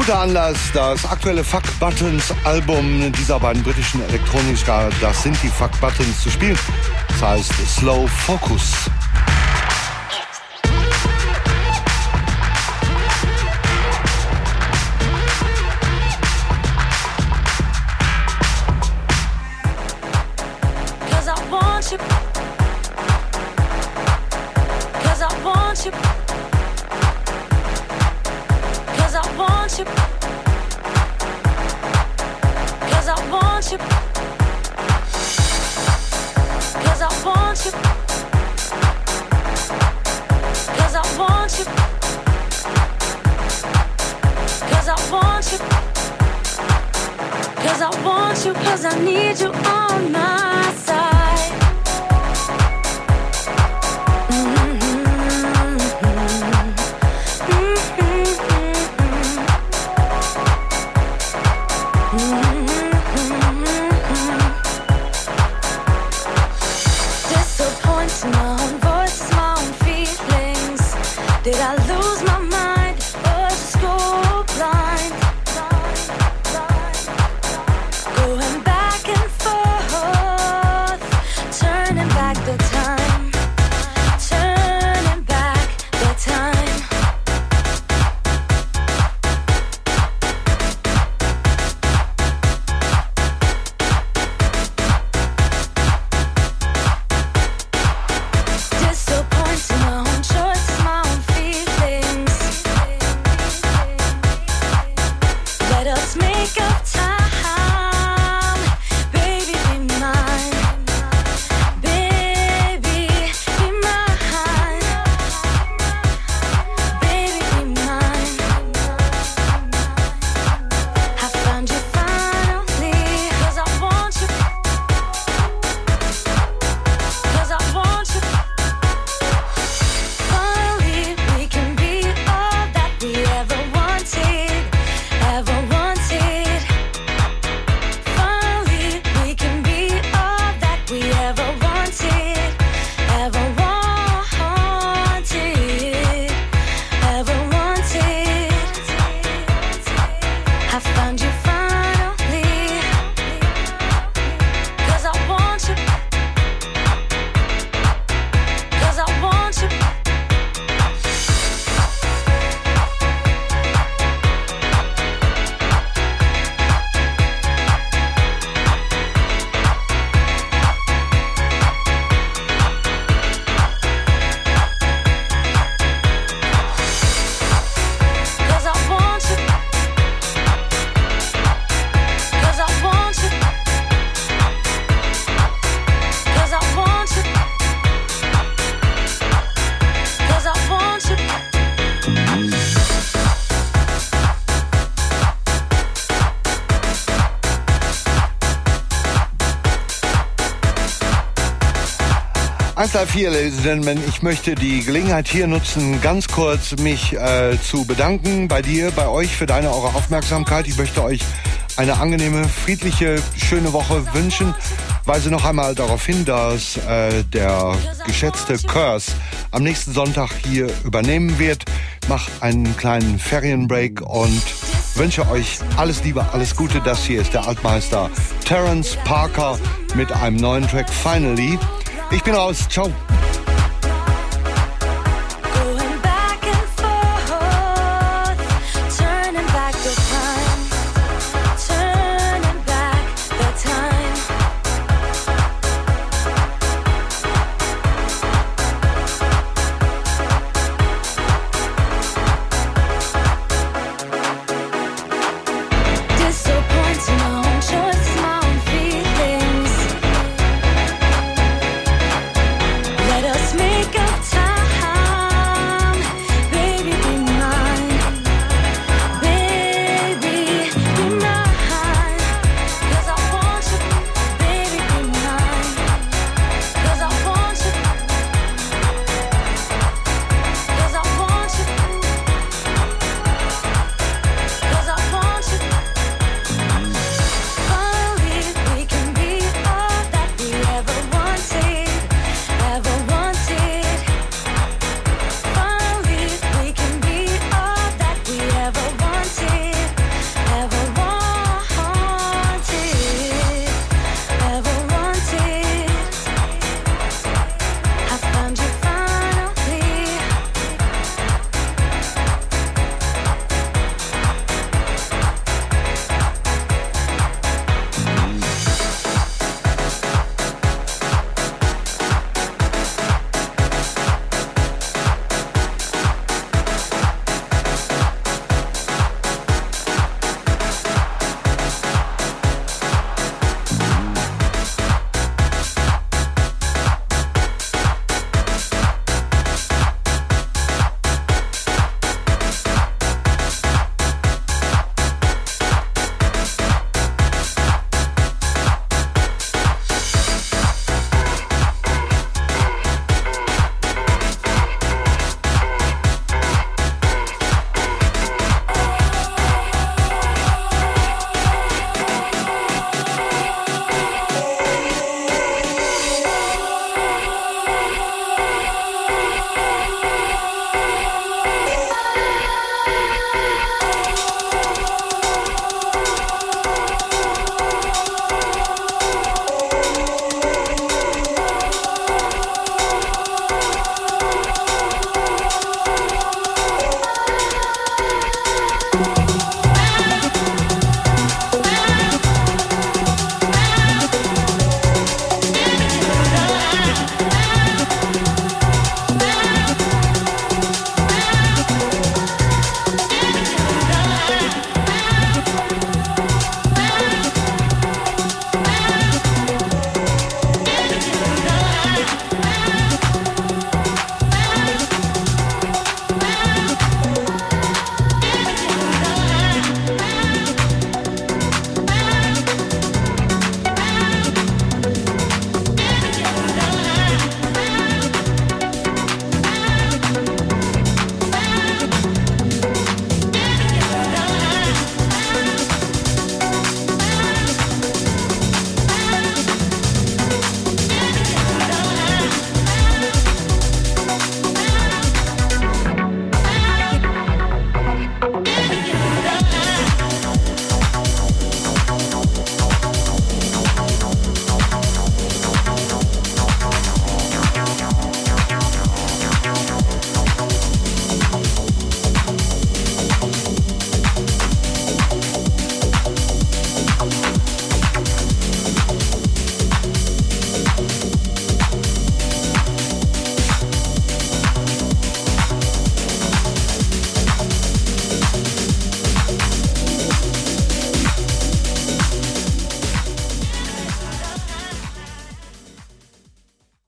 guter Anlass, das aktuelle Fuck Buttons Album dieser beiden britischen Elektroniker, das sind die Fuck Buttons, zu spielen. Das heißt Slow Focus. eins drei vier, Ladies and Gentlemen, ich möchte die Gelegenheit hier nutzen, ganz kurz mich äh, zu bedanken bei dir, bei euch für deine, eure Aufmerksamkeit. Ich möchte euch eine angenehme, friedliche, schöne Woche wünschen. Weise noch einmal darauf hin, dass äh, der geschätzte Curse am nächsten Sonntag hier übernehmen wird. Mach einen kleinen Ferienbreak und wünsche euch alles Liebe, alles Gute. Das hier ist der Altmeister Terence Parker mit einem neuen Track Finally. Ich bin raus. Ciao.